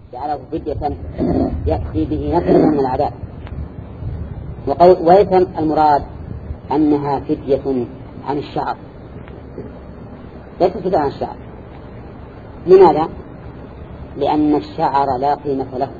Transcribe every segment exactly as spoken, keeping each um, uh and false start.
جعله فدية يكفي به نفسه من العذاب. ويتم المراد أنها فدية عن الشعر، ليست فدية عن الشعر. لماذا؟ لأن الشعر لا قيمة له،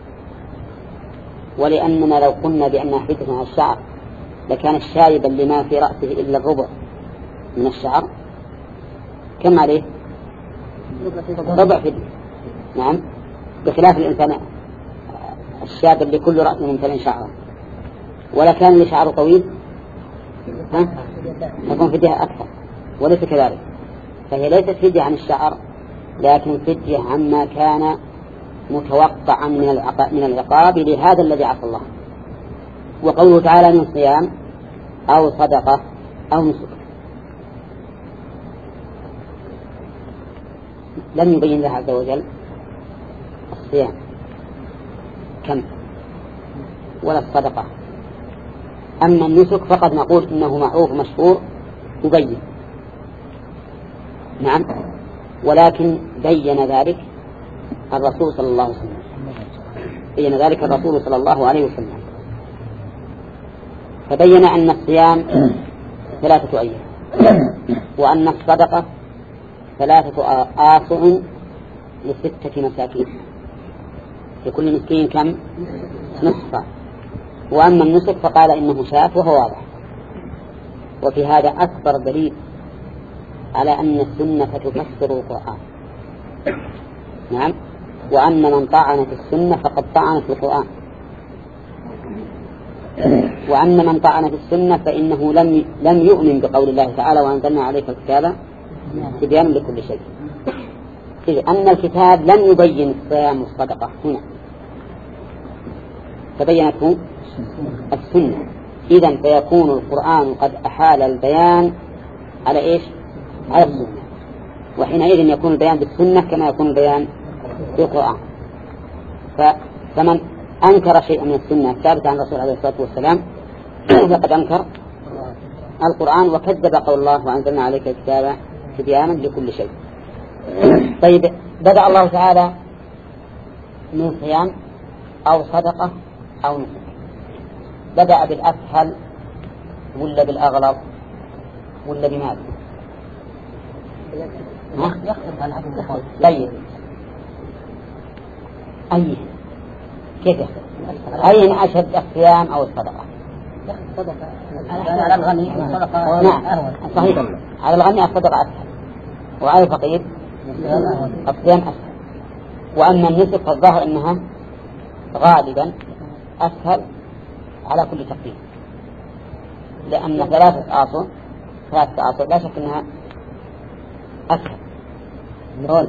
ولأننا لو قلنا بأنها فدية عن الشعر لكان الشارب لما في رأسه إلا الربع من الشعر، كم عليه؟ ربع فدية. نعم، بخلاف الإنسان الشاب اللي كل رأس ممتلئ شعره، ولا كان اللي شعره طويل ها يكون فدية أكثر، وليس كذلك. فهي ليست فدية عن الشعر، لكن فدية عما كان متوقعا من العقاب, من العقاب لهذا الذي عصى الله. وقوله تعالى من صيام أو صدقة أو نسك، لم يبين الله عز وجل الصيام كم ولا الصدقة. أما النسك فقد نقول إنه معروف مشهور يبين، نعم، ولكن بين ذلك الرسول صلى الله عليه وسلم، بين ذلك الرسول صلى الله عليه وسلم، فبين أن الصيام ثلاثة أيام، وأن الصدقة ثلاثة آصع لستة مساكين، لكل مسكين كم؟ نصفا. وأما النسك فقال إنه شاف وهو واضح. وفي هذا أكبر دليل على أن السنة تفسر القرآن، نعم، وأن من طعن في السنة فقد طعن في القرآن، وأن من طعن في السنة فإنه لم لم يؤمن بقول الله تعالى وأنزلنا عليك الكتاب تبيانا لكل شيء. أن الكتاب لم يبين الصيام والصدقة هنا، تبينته السنة. إذن فيكون القرآن قد أحال البيان على إيش؟ على السنة، وحينئذ يكون البيان بالسنة كما يكون البيان بالقرآن. فمن أنكر شيئا من السنة ثابت عن الرسول عليه الصلاة والسلام فقد أنكر القرآن وكذب قول الله وأنزلنا عليك الكتاب تبيانا لكل شيء. طيب، بدأ الله تعالى من صيام أو صدقة أو نسك، بدأ بالأسهل ولا بالأغلظ ولا بماذا؟ طيب، أي كيف يختلف؟ أين أشد الصيام أو الصدقة؟ على الغني الصدقة نعم صحيح، على الغني الصدقة أسهل، وعلى الفقير الصيام أسهل. وأما النسك فالظاهر أنها غالبا أسهل على كل تقدير، لأن ثلاثة آصع ثلاثة آصع لا شك أنها أسهل. نقول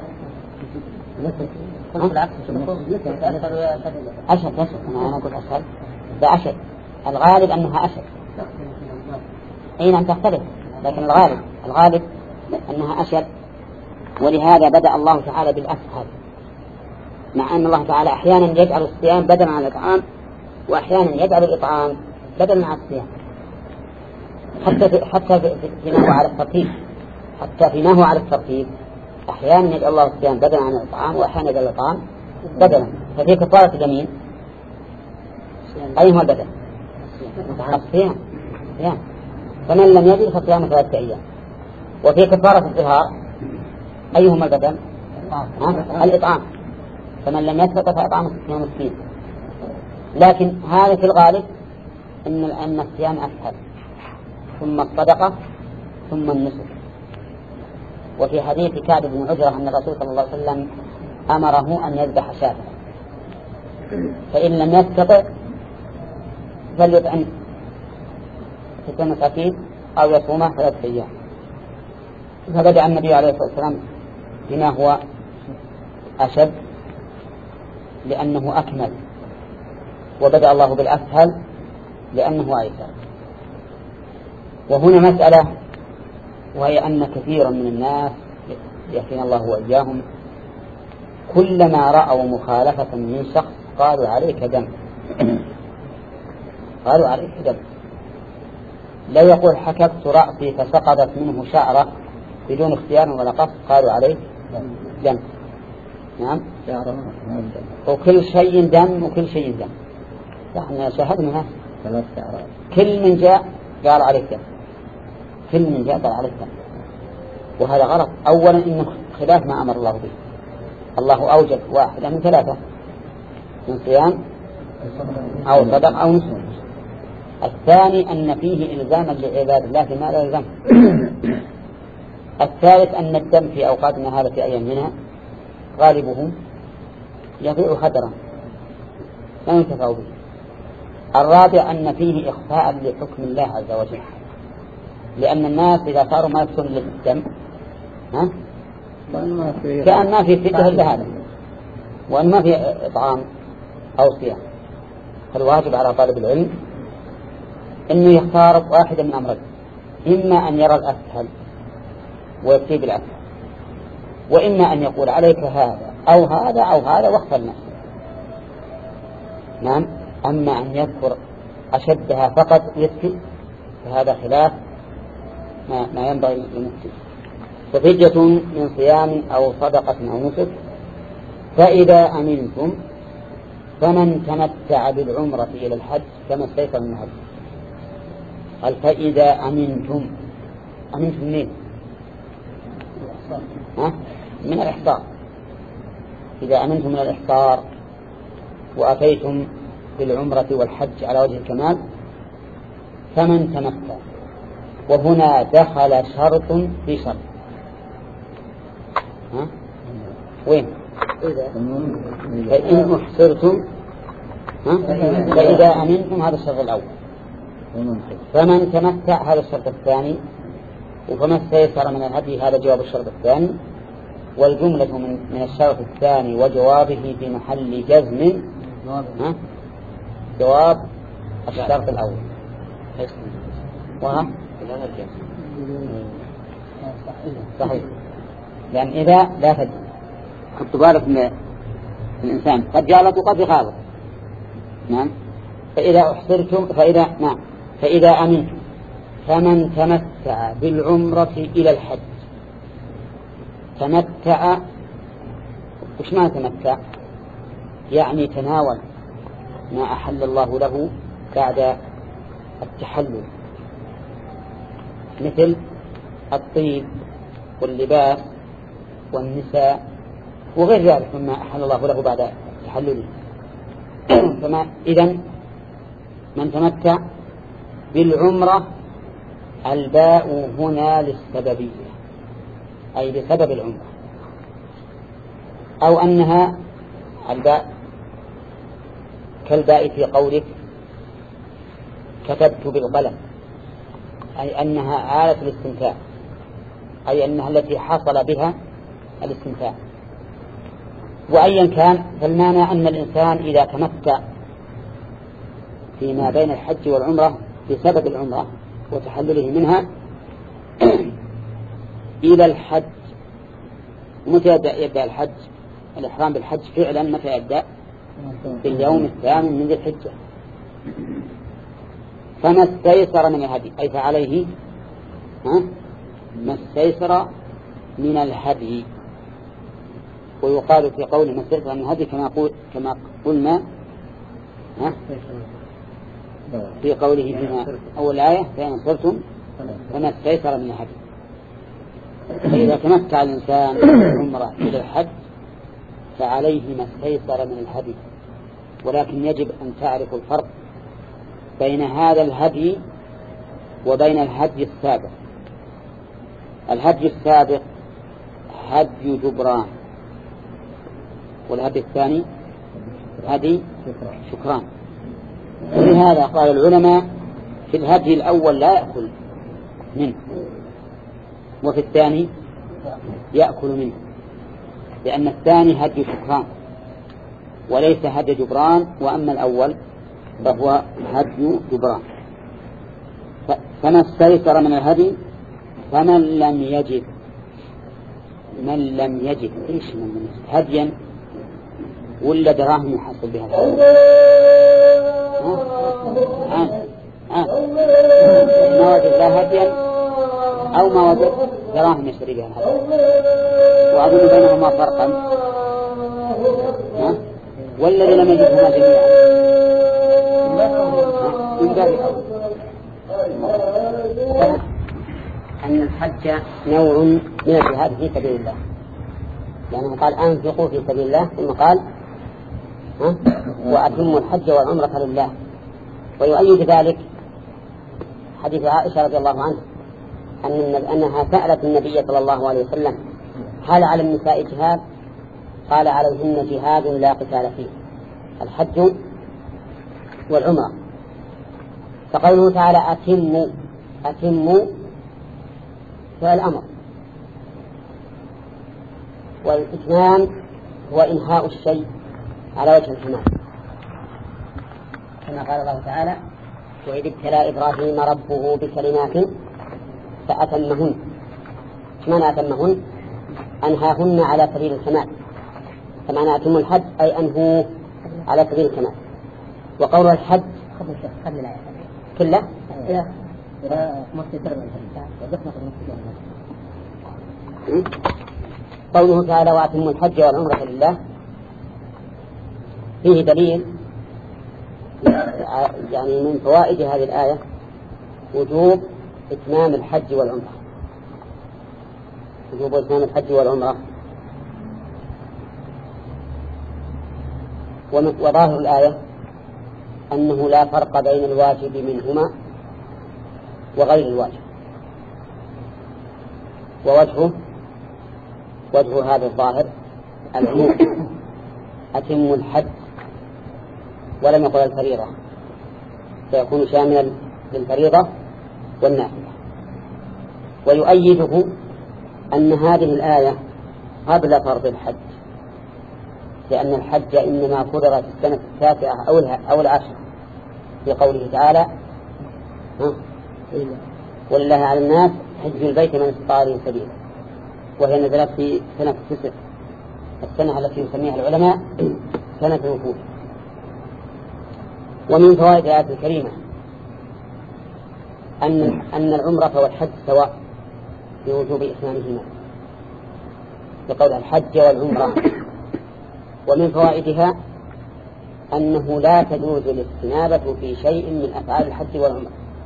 أشد أشد أنا أقول أسهل، ده أشد، الغالب أنها أشد. أين أن تختلف، لكن الغالب الغالب أنها أشد. ولهذا بدأ الله تعالى بالأسهل، مع أن الله تعالى أحيانا يجعل الصيام بدلا عن الإطعام، وأحيانا يجعل الإطعام بدلا عن الصيام، حتى حتى فيما هو على الترتيب، حتى فيما هو على الترتيب أحيانا يجعل الله الصيام بدلا عن الإطعام، وأحيانا يجعل الإطعام بدلا. ففي كفارة اليمين أيهما بدل؟ الصيام. الصيام. فمن لم يجد فصيام ثلاثة أيام. وفي كفارة الظهار أيهما بدل؟ الإطعام. فمن لم يستطع فإطعام ستين مسكين. لكن هذا في الغالب إن أن الصيام أسهل، ثم الصدقة ثم النسك. وفي حديث كعب بن عجرة أن الرسول صلى الله عليه وسلم أمره أن يذبح شاة، فإن لم يستطع فليطعم ستين مساكين أو يصوم ثلاثة أيام. فبدأ النبي عليه الصلاة والسلام بما هو أشد لأنه أكمل، وبدأ الله بالأسهل لأنه أيسر. وهنا مسألة، وهي أن كثيرا من الناس يحفظنا الله وإياهم كلما رأوا مخالفة من شخص قالوا عليك دم، قالوا عليك دم. لا يقول حكبت رأسي فسقطت منه شعرة بدون اختيار ولا قصد، قالوا عليك دم. نعم. وكل شيء دم وكل شيء دم. احنا شاهدنا ثلاث شعرات. كل من جاء قال عليه دم. كل من جاء قال عليه دم. وهذا غلط. أولا إنه خلاف ما أمر الله به. الله أوجد واحدة من ثلاثة، من صيام أو صدق أو نسك. الثاني أن فيه إلزاما لعباد الله فيما لا يلزم. الثالث أن الدم في أوقاتنا هذا في أيام منها غالبه يضيع خدرا لا ينتفع به. الرابع أن فيه إخفاء لحكم الله عز وجل، لأن الناس إذا صاروا ما يكتون للدم ها؟ كأن ما في فكرة إلا هذا، وأن ما في إطعام أو صيام. فالواجب على طالب العلم أنه يختار واحدا من أمرين، إما أن يرى الأسهل ويكتب بالأسهل، وإما أن يقول عليك هذا أو هذا أو هذا واختر نفسه. نعم. أما أن يذكر أشدها فقط يكتب فهذا خلاف ما, ما ينبغي للمفتي. ففدية من صيام أو صدقة أو نسك. فإذا أمنتم فمن تمتع بالعمرة إلى الحج كما استيقظ من الحج. قال فإذا أمنتم. أمنتم منين؟ ها؟ من الإحصار. إذا أمنتم من الإحصار وأتيتم بالعمرة والحج على وجه الكمال فمن تمتع. وهنا دخل شرط في شرط. ها؟ وين؟ فإن أحصرتم فإذا أمنتم هذا الشرط الأول. فمن تمتع هذا الشرط الثاني. وفما استيسر من الهدي هذا جواب الشرط الثاني. والجملة من, من الشرط الثاني وجوابه في محل جزم ها؟ جواب الشرط الأول. وها؟ صحيح. لأن إذا لا تجد خدت بالك من الإنسان قد جالت وقد غالط. نعم. فإذا أحصرتم فإذا نعم فإذا أمنتم فمن تمتع بالعمرة إلى الحج. تمتع وش ما تمتع؟ يعني تناول ما أحل الله له بعد التحلل، مثل الطيب واللباس والنساء وغير ذلك مما أحل الله له بعد تحلله. فما إذن من تمتع بالعمرة الباء هنا للسببية أي بسبب العمرة، أو أنها الباء كالباء في قولك كتبت بالقلم، أي أنها آلة الاستمتاع، أي أنها التي حصل بها الاستمتاع. وأيا كان فالمعنى أن الإنسان إذا تمتع فيما بين الحج والعمرة بسبب العمرة وتحلله منها إلى الحج. متى يبدأ الحج؟ الإحرام بالحج فعلا متى يبدأ؟ في اليوم الثامن من ذي الحجة. فما استيسر من الهدي أي فعليه ها؟ ما استيسر من الهدي. ويقال في قول ما استيسر من الهدي كما قول كما قلنا ها؟ في قوله فيما أول آية فإن صرتم فما استيسر من الهدي. فإذا تمتع الإنسان بالعمرة إلى الحج فعليه ما استيسر من الهدي. ولكن يجب أن تعرف الفرق بين هذا الهدي وبين الهدي السابق. الهدي السابق هدي جبران، والهدي الثاني هدي شكران. ولهذا قال العلماء في الهدي الأول لا يأكل منه، وفي الثاني يأكل منه، لأن الثاني هدي شكران وليس هدي جبران، وأما الأول فهو هدي جبران. فما استيسر من الهدي. فمن لم يجد من لم يجد إيش من من هديا ولا دراهم يحصل بها الحج؟ ها ها ما وجد لا هديا أو ما وجد دراهم يشتري بها الحج. وأظن بينهما فرقا والذي لم يجدهما جميعا من باب أولى أن الحج نوع من الجهاد في سبيل الله، لأنه قال أنفقوا في سبيل الله، ثم قال وأتموا الحج والعمرة لله. ويؤيد ذلك حديث عائشة رضي الله عنها أن أنها سألت النبي صلى الله عليه وسلم هل على النساء جهاد؟ قال عليهن جهاد لا قتال فيه، الحج والعمرة. فقوله تعالى أتموا أتموا فعل الأمر، والإتمام هو إنهاء الشيء على وجه الكمال، كما قال الله تعالى وإذ ابتلى إبراهيم ربه بكلمات فأتمهن. معنى أتمهن؟ أنهاهن على سبيل الكمال، فمعنى أتم الحج أي أنهوه على سبيل الكمال. وقول الحج كله قوله تعالى وأتموا الحج والعمرة لله فيه دليل يعني من فوائد هذه الآية وجوب إتمام الحج والعمرة، وجوب إتمام الحج والعمرة. وظاهر الآية أنه لا فرق بين الواجب منهما وغير الواجب، ووجهه وجه هذا الظاهر العموم، أتم الحج، ولم يقل الفريضة، فيكون شاملا للفريضة والنافلة. ويؤيده أن هذه الآية قبل فرض الحج، لأن الحج إنما فرض في السنة التاسعة أو العاشرة، في قوله تعالى ولله على الناس حج البيت من استطاع إليه سبيلا، وهي نزلت في سنة التسع، السنة التي يسميها العلماء سنة الوفود. ومن فوائد الآية الكريمة أن أن العمرة والحج سواء في وجوب إتمامهما، بقول الحج والعمرة. ومن فوائدها أنه لا تجوز الاستنابة في شيء من أفعال الحج والعمرة،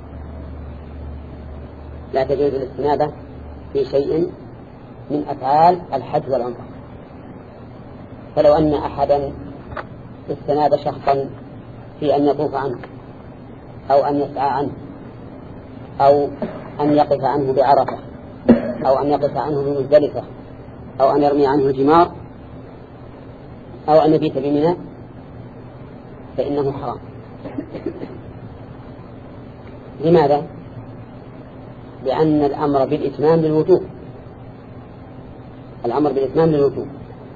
لا تجوز الاستنابة في شيء من أفعال الحج والعمرة. فلو أن أحدا استناب شخصا في أن يطوف عنه أو أن يسعى عنه أو أن يقف عنه بعرفة أو أن يقف عنه بمزدلفة أو أن يرمي عنه الجمار أو أن يبيت بمنى، فإنه حرام. لماذا؟ لأن الأمر بالإتمام للوجوب، الأمر بالإتمام للوجوب،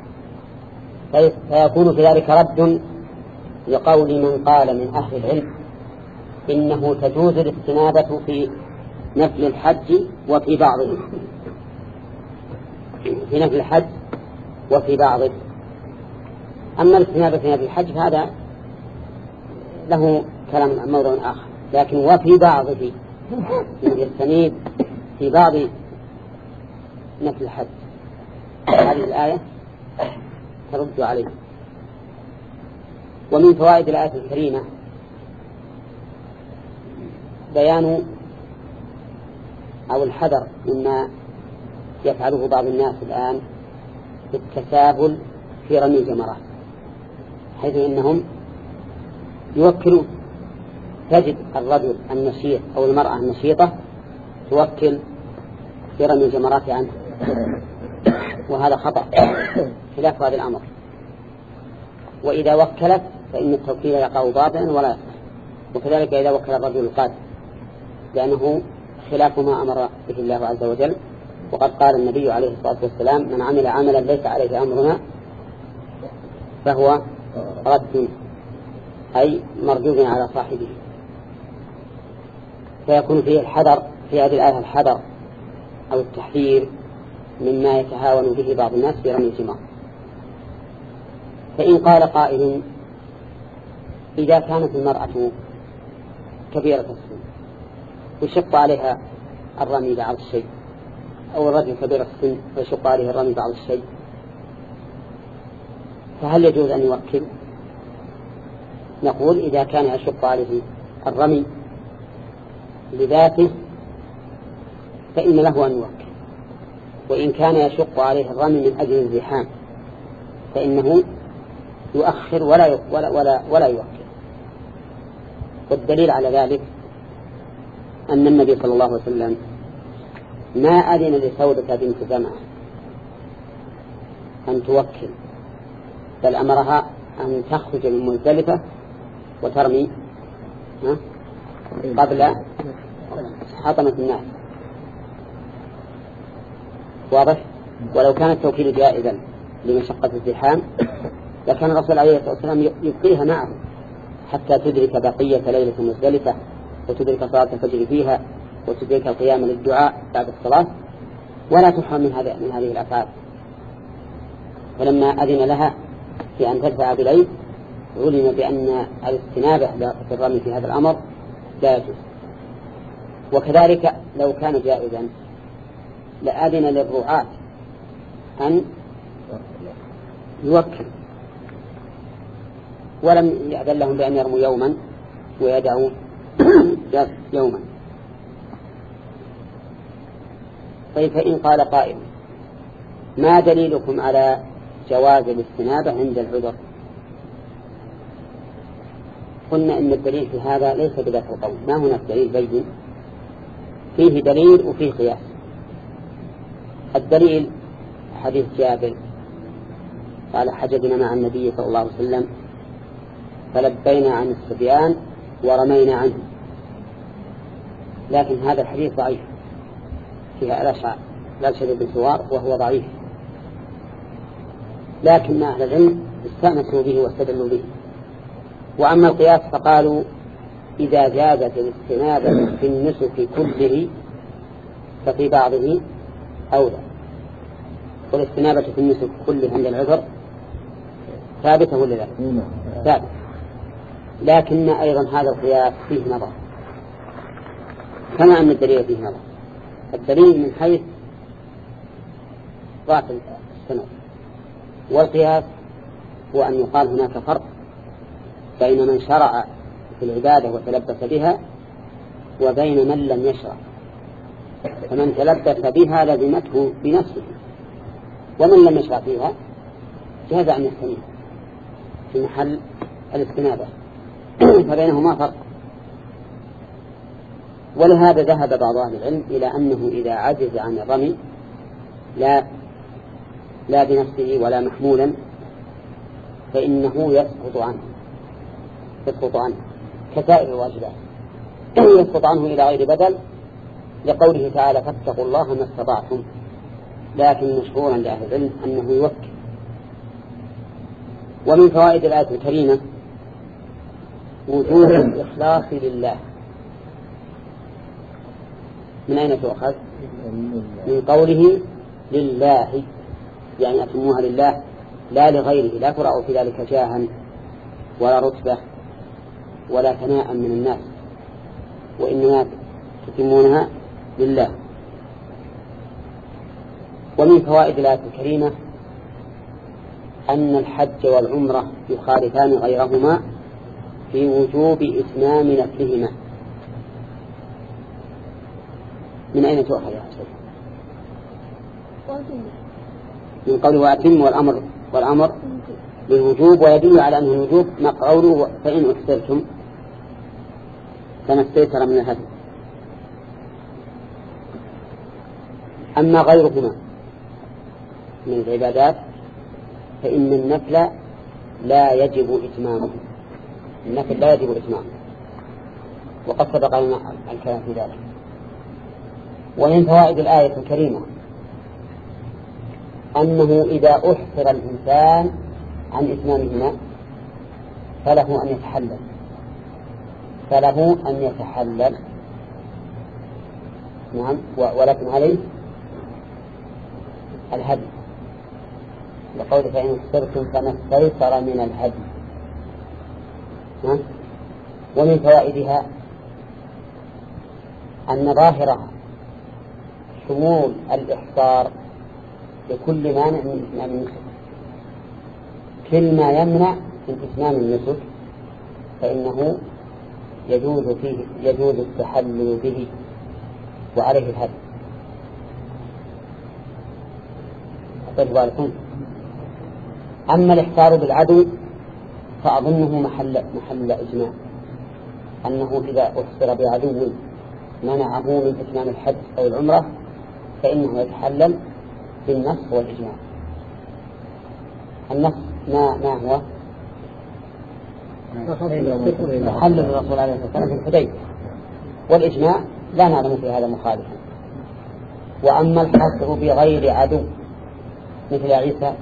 فيكون في ذلك رد لقول من قال من أهل العلم إنه تجوز الاستنابة في نفل الحج وفي بعضه، في نفل الحج وفي بعضه. أما الاستنابة في نفل الحج فهذا له كلام موضوع آخر، لكن وفي بعضه يستنيب في بعض نفل الحج، هذه الآية ترد عليه. ومن فوائد الآية الكريمة بيان أو الحذر مما يفعله بعض الناس الآن بالتساهل في رمي الجمرات، حيث إنهم يوكلون، تجد الرجل النشيط أو المرأة النشيطة توكل في رمي الجمرات عنه، وهذا خطأ خلاف هذا الأمر. وإذا وكلت فإن التوكيل يقع باطلا ولا يصح، وكذلك إذا وكل الرجل القادم، لأنه خلاف ما أمر به الله عز وجل. وقد قال النبي عليه الصلاة والسلام من عمل عملا ليس عليه أمرنا فهو رد، أي مردود على صاحبه. فيكون فيه الحذر في هذه الآية، الحذر أو التحذير مما يتهاون به بعض الناس في رمي الجمار. فإن قال قائل إذا كانت المرأة كبيرة السن ويشق عليها الرمي بعض الشيء، أو الرجل كبير السن ويشق عليه الرمي بعض الشيء، فهل يجوز أن يوكل نقول إذا كان يشق عليه الرمي لذاته فإن له أن يوكل، وإن كان يشق عليه الرمي من أجل الزحام فإنه يؤخر ولا ولا ولا, ولا يوكل. والدليل على ذلك أن النبي صلى الله عليه وسلم ما أذن لسودة بنت زمعة أن توكل، بل أمرها أن تخرج من مزدلفة وترمي قبل حطمة الناس. واضح؟ ولو كان التوكيل جائزا لمشقة الزحام لكان الرسول عليه الصلاة والسلام يبقيها معه حتى تدرك بقية ليلة مزدلفة وتدرك صلاة الفجر فيها وتدرك القيام للدعاء بعد الصلاة، ولا تحرم من هذه من هذه الأفعال. فلما أذن لها في أن تدفع بليل علم بأن الاستنابة في الرمي في هذا الأمر لا يجوز. وكذلك لو كان جائزا لأذن للرعاة أن يوكل، ولم يأذن لهم بأن يرموا يوما ويدعوا يوما. طيب فإن قال قائل ما دليلكم على جواز الاستنابة عند العذر؟ قلنا إن الدليل في هذا ليس بذات القول، ما هناك دليل بين، فيه دليل وفيه قياس. الدليل حديث جابر قال حججنا مع النبي صلى الله عليه وسلم فلبينا عن الصبيان ورمينا عنه، لكن هذا الحديث ضعيف فيها الأشعار لا شديد بالسوار وهو ضعيف، لكن أهل العلم استأنسوا به واستدلوا به. وأما القياس فقالوا إذا جازت الاستنابة في النسك كله ففي بعضه أولى، والاستنابة في النسك كله عند العذر ثابتة ولا لا؟ ثابت. لكن أيضا هذا القياس فيه نظر، كما أن الدليل فيه نظر. الدليل من حيث ضعف السند، والقياس هو أن يقال هناك فرق بين من شرع في العبادة وتلبس بها وبين من لم يشرع. فمن تلبس بها لزمته بنفسه، ومن لم يشرع فيها جاز عن السنين في محل الاستنابة، فبينهما فرق. ولهذا ذهب بعض أهل العلم إلى أنه إذا عجز عن الرمي لا لا بنفسه ولا محمولا فإنه يسقط عنه يسقط عنه كسائر الواجبات يسقط عنه إلى غير بدل، لقوله تعالى فاتقوا الله ما استطعتم. لكن مشهورا لأهل العلم أنه يوكل. ومن فوائد الآية الكريمة وجوب الإخلاص لله. من أين تؤخذ؟ من قوله لله، يعني أتموها لله لا لغيره، لا ترأوا في ذلك جاها ولا رتبة ولا ثناء من الناس، وإنما تتمونها لله. ومن فوائد الآية الكريمة أن الحج والعمرة يخالفان غيرهما في وجوب إتمام نفلهما. من أين تؤخذ يا حسين؟ من قوله وأتم والأمر والأمر بالوجوب، ويدل على أنه الوجوب ما قوله فإن أحسرتم فما استيسر من الهدي. أما غيرهما من العبادات فإن النفل لا يجب إتمامه، النفل لا يجب إتمامه، وقد سبق لنا الكلام في ذلك. ومن فوائد الآية الكريمة أنه إذا أحصر الإنسان عن إتمامهما فله أن يتحلل فله أن يتحلل نعم، ولكن عليه الهدي، لقول فإن احصرتم فما استيسر من الهدي. ومن فوائدها أن ظاهرها شمول الإحصار لكل مانع من إتمام النسك، كل ما يمنع من إتمام النسك فإنه يجوز فيه يجوز التحلل به وعليه الهدي. أخذ بالكم. أما الإحصار بالعدو فأظنه محل محل إجماع، أنه إذا أحصر بعدو منعه من إتمام الحج أو العمرة فإنه يتحلل بالنص والإجماع. النص ما ما هو؟ تحلل الرسول عليه الصلاة والسلام في الحديبية، والإجماع لا نعلم في هذا مخالفا. وأما الحصر بغير عدو مثل عيسى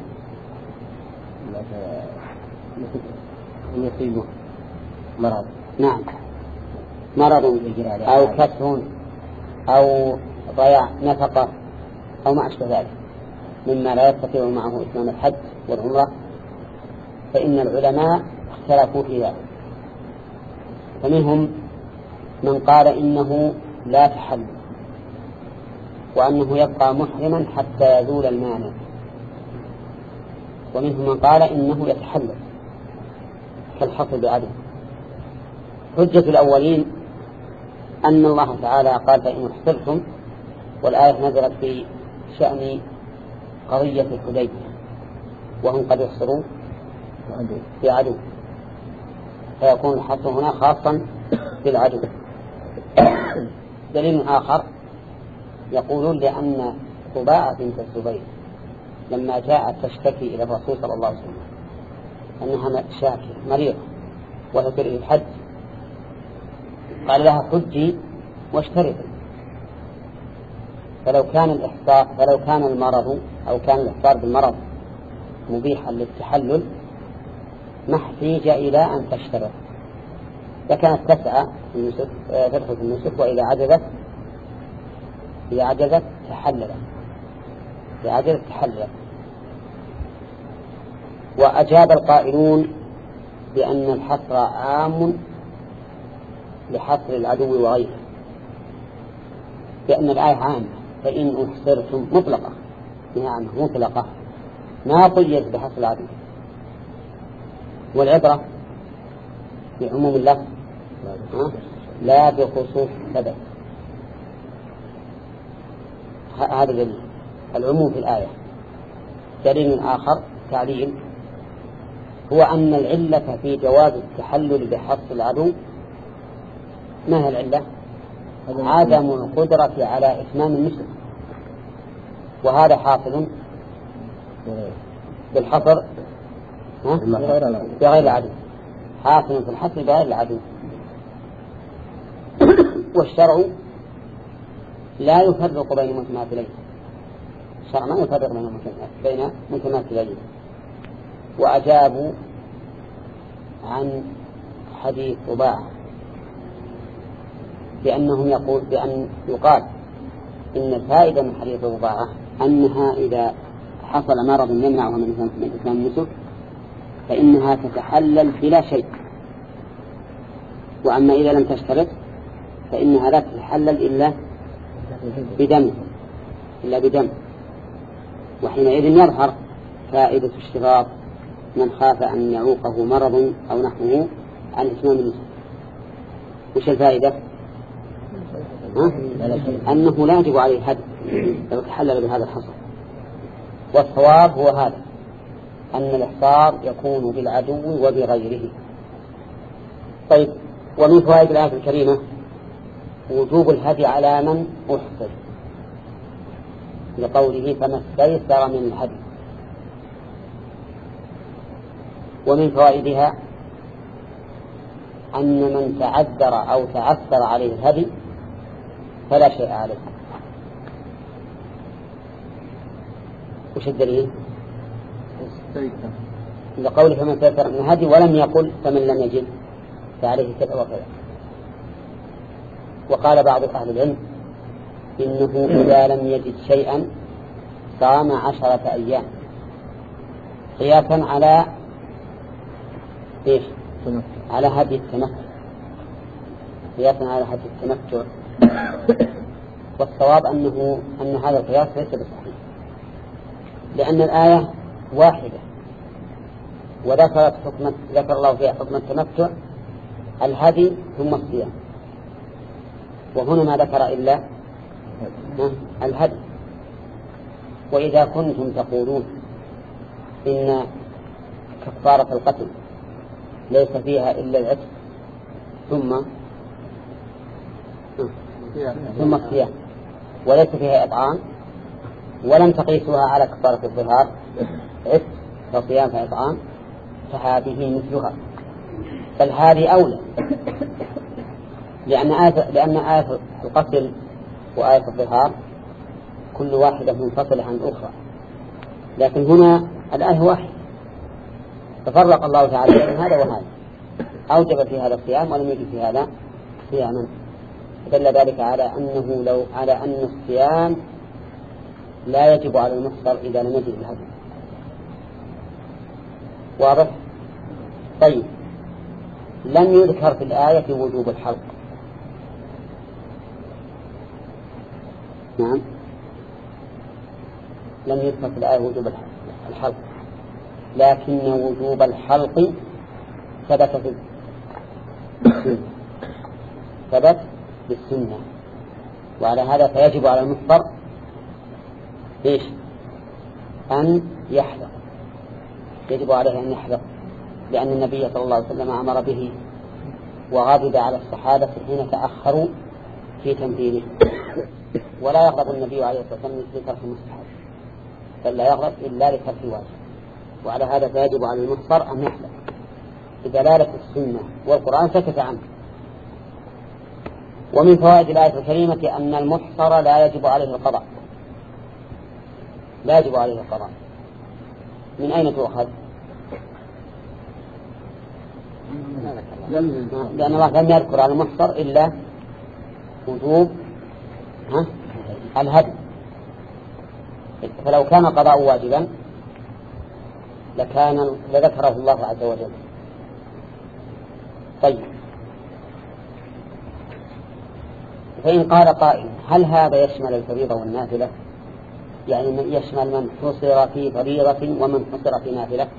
يصيبه مرض، نعم، مرض أو كسر أو ضياع نفقة أو ما أشبه ذلك مما لا يستطيع معه إتمام الحج والعمرة، فإن العلماء اختلفوا في ذلك. فمنهم من قال إنه لا تحل وأنه يبقى محرما حتى يزول المانع، ومنهم من قال إنه يتحلل كالحصر بعدو. حجة الأولين أن الله تعالى قال فإن احصرتم، والآية نزلت في شأن قضية الحديبية وهم قد يحصرون في عدو، فيكون الحصر هنا خاصا بالعدو. دليل آخر يقولون لأن طباعة بنت الزبير لما جاءت تشتكي إلى الرسول صلى الله عليه وسلم أنها شاكية مريضة وهي تريد الحج، قال لها حجي واشترطي. فلو كان الإحصار فلو كان المرض أو كان الإحصار بالمرض مبيحا للتحلل ما احتاج إلى أن تشترط، فكانت تسعى تدخل في النسك، وإذا عجزت إذا عجزت تحللت إذا عجزت تحللت. وأجاب القائلون بأن الحصر عام لحصر العدو وغيره، بأن الآية عامة، فإن أحصرتم مطلقة نعم مطلقة ما قيد بحصر العدو، والعبرة بعموم اللفظ لا بخصوص السبب. هذا دليل العموم في الآية. دليل آخر تعليل هو أن العلة في جواز التحلل بحصر العدو ما هي العلة؟ عدم القدرة على إتمام النسك، وهذا حاصل بالحصر بغير العدو، حاصل في الحصر بغير العدو. والشرع لا يفرق بين متماثلين، الشرع ما يفرق بين متماثلين. وأجابوا عن حديث طباعة بأنهم يقول بأن يقال إن الفائدة من حديث طباعة أنها إذا حصل مرض يمنعها من إتمام النسك فإنها تتحلل بلا شيء، وأما إذا لم تشترط فإنها لا تتحلل إلا بدم إلا بدم وحينئذ يظهر فائدة اشتراط من خاف أن يعوقه مرض أو نحوه عن إتمام النسك. وش الفائدة؟ أنه لا يجب عليه الهدي لو تحلل بهذا الحصر. والصواب هو هذا، أن الإحصار يكون بالعدو وبغيره. طيب، ومن فوائد الآية الكريمة وجوب الهدي على من أحصر لقوله فما استيسر من الهدي. ومن فوائدها أن من تعذر أو تعثر عليه الهدي فلا شيء عليه. وش الدليل؟ لقوله فمن استيسر من الهدي، ولم يقل فمن لم يجد فعليه كذا وكذا. وقال بعض أهل العلم إنه إذا لم يجد شيئا صام عشرة أيام قياسا على إيش؟ على هدي التمتع، قياسا على هدي التمتع. والصواب أنه أن هذا القياس ليس بصحيح، لأن الآية واحدة وذكرت حكم ذكر الله فيها حكم التمتع الهدي ثم الصيام، وهنا ما ذكر إلا الهدي. وإذا كنتم تقولون إن كفارة القتل ليس فيها إلا العتق ثم ثم الصيام وليس فيها إطعام، ولم تقيسوها على كفارة الظهار عتق فصيام فإطعام، فهذه مثلها، بل هذه أولى، لأن آية لأن آية القتل وآية الظهار كل واحدة منفصلة عن الأخرى، لكن هنا الآية واحدة، تفرق الله تعالى بين هذا وهذا، أوجب في هذا الصيام ولم يجب في هذا صياما، دل ذلك على أنه لو على أن الصيام لا يجب على المحصر إذا لم يجد الهدي. واضح؟ طيب، لم يذكر في الآية وجوب الحلق. نعم، لم يذكر في الآية وجوب الحلق، لكن وجوب الحلق ثبت في السنة، ثبت بالسنة، وعلى هذا فيجب على المفطر إيش؟ أن يحلق، يجب عليه أن يحلق، لأن النبي صلى الله عليه وسلم أمر به وغضب على الصحابة حين تأخروا في تنفيذه، ولا يغضب النبي عليه الصلاة والسلام لترك المستحب، بل لا يغضب إلا لترك الواجب، وعلى هذا فيجب على المفطر أن يحلق بدلالة السنة والقرآن سكت عنه. ومن فوائد الآية الكريمة أن المحصر لا يجب عليه القضاء، لا يجب عليه القضاء. من أين تؤخذ؟ لأن الله لم يذكر على المحصر إلا وجوب ها الهدي، فلو كان قضاء واجبا لكان لذكره الله عز وجل. طيب، فإن قال قائل هل هذا يشمل الفريضة والنافلة؟ يعني من يشمل من حصر في فريضة ومن حصر في نافلة؟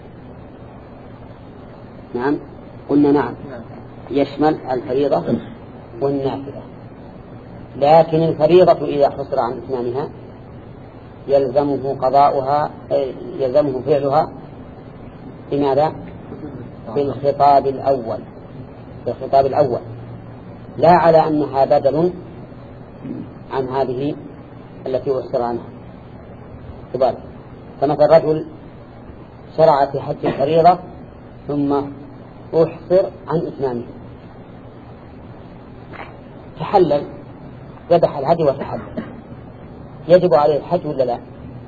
نعم، قلنا نعم، يشمل الفريضة والنافلة، لكن الفريضة إذا حصر عن إتمامها يلزمه قضاؤها، يلزمه فعلها بماذا؟ بالخطاب الأول، بالخطاب الأول، لا على أنها بدل عن هذه التي أحصر عنها. كبار، فمثل رجل شرع في حج الفريضة ثم أحصر عن إتمامه، تحلل، ذبح الهدي وتحلل، يجب عليه الحج ولا لا؟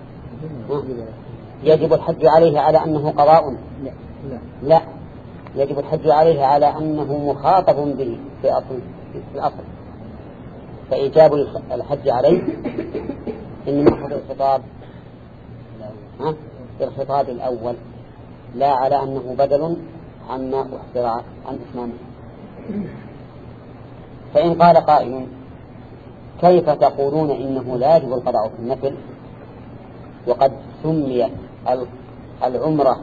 يجب الحج عليه على أنه قضاء؟ لا، يجب الحج عليه على أنه مخاطب به في أصل في الأصل، فإيجاب الحج عليه إنما هو الخطاب ها الخطاب الأول، لا على أنه بدل عما أحصر عن إتمامه. فإن قال قائل كيف تقولون إنه لا يجب القضاء في النفل وقد سميت العمرة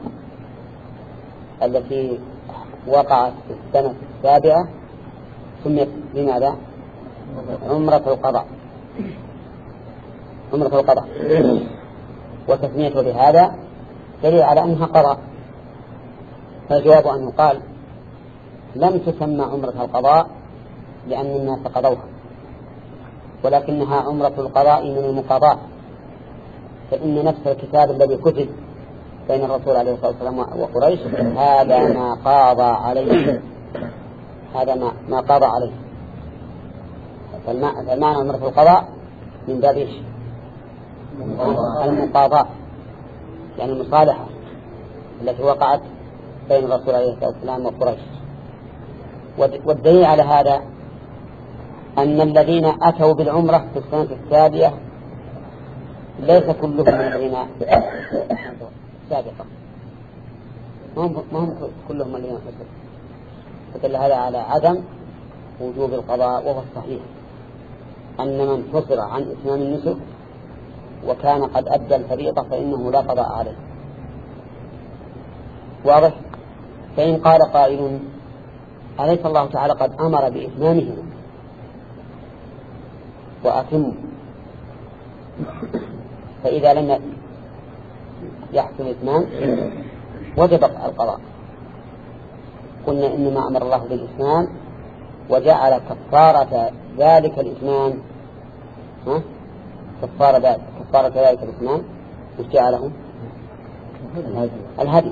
التي وقعت في السنة السابعة سميت لماذا؟ عمرة القضاء، عمرة القضاء، وتسميته بهذا دليل على أنها قضاء. فالجواب أن يقال لم تسمى عمرة القضاء لأن الناس قضوها، ولكنها عمرة القضاء من المقاضاة، فإن نفس الكتاب الذي كتب بين الرسول عليه الصلاة والسلام وقريش هذا ما قاضى عليه، هذا ما, ما قاضى عليه. فالمعنى عمرة القضاء من باب ايش؟ المقاضاة، يعني المصالحة التي وقعت بين الرسول عليه الصلاة والسلام وقريش. والدليل على هذا أن الذين أتوا بالعمرة في السنة السابعة ليس كلهم من الذين سابقا، ما هم كلهم من الذين حصلوا، فدل هذا على عدم وجوب القضاء، وهو الصحيح أن من حصر عن إتمام النسك وكان قد أدى الفريضة فإنه لا قضاء عليه. واضح؟ فإن قال قائل أليس الله تعالى قد أمر بإتمامه وأتمه؟ فإذا لم يحصل الإتمام وجب القضاء. قلنا إنما أمر الله بالإتمام وجعل كفارة ذلك الإتمام ها؟ كفارة ذلك كفارة ذلك الإتمام وجعله الهدي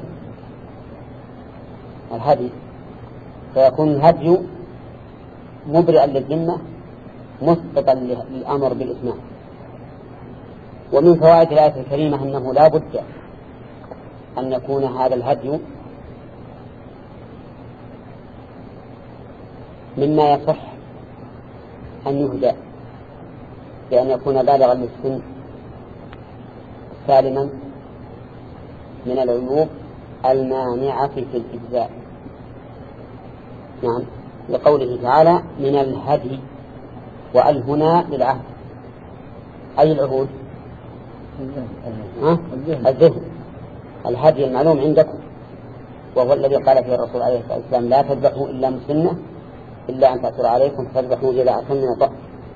الهدي فيكون الهدي مبرئا للذمة مسقطا للأمر بالإتمام. ومن فوائد الآية الكريمة أنه لا بد أن يكون هذا الهدي مما يصح أن يهدى بأن يكون بالغا للسن سالما من العيوب المانعة في الإجزاء. نعم، لقوله تعالى من الهدي، وأل هنا للعهد. أي العهود؟ الذهن. الهدي المعلوم عندكم وهو الذي قال فيه الرسول عليه الصلاة والسلام لا تذبحوا إلا مسنة إلا أن تأثر عليكم فاذبحوا جذعة من الضأن.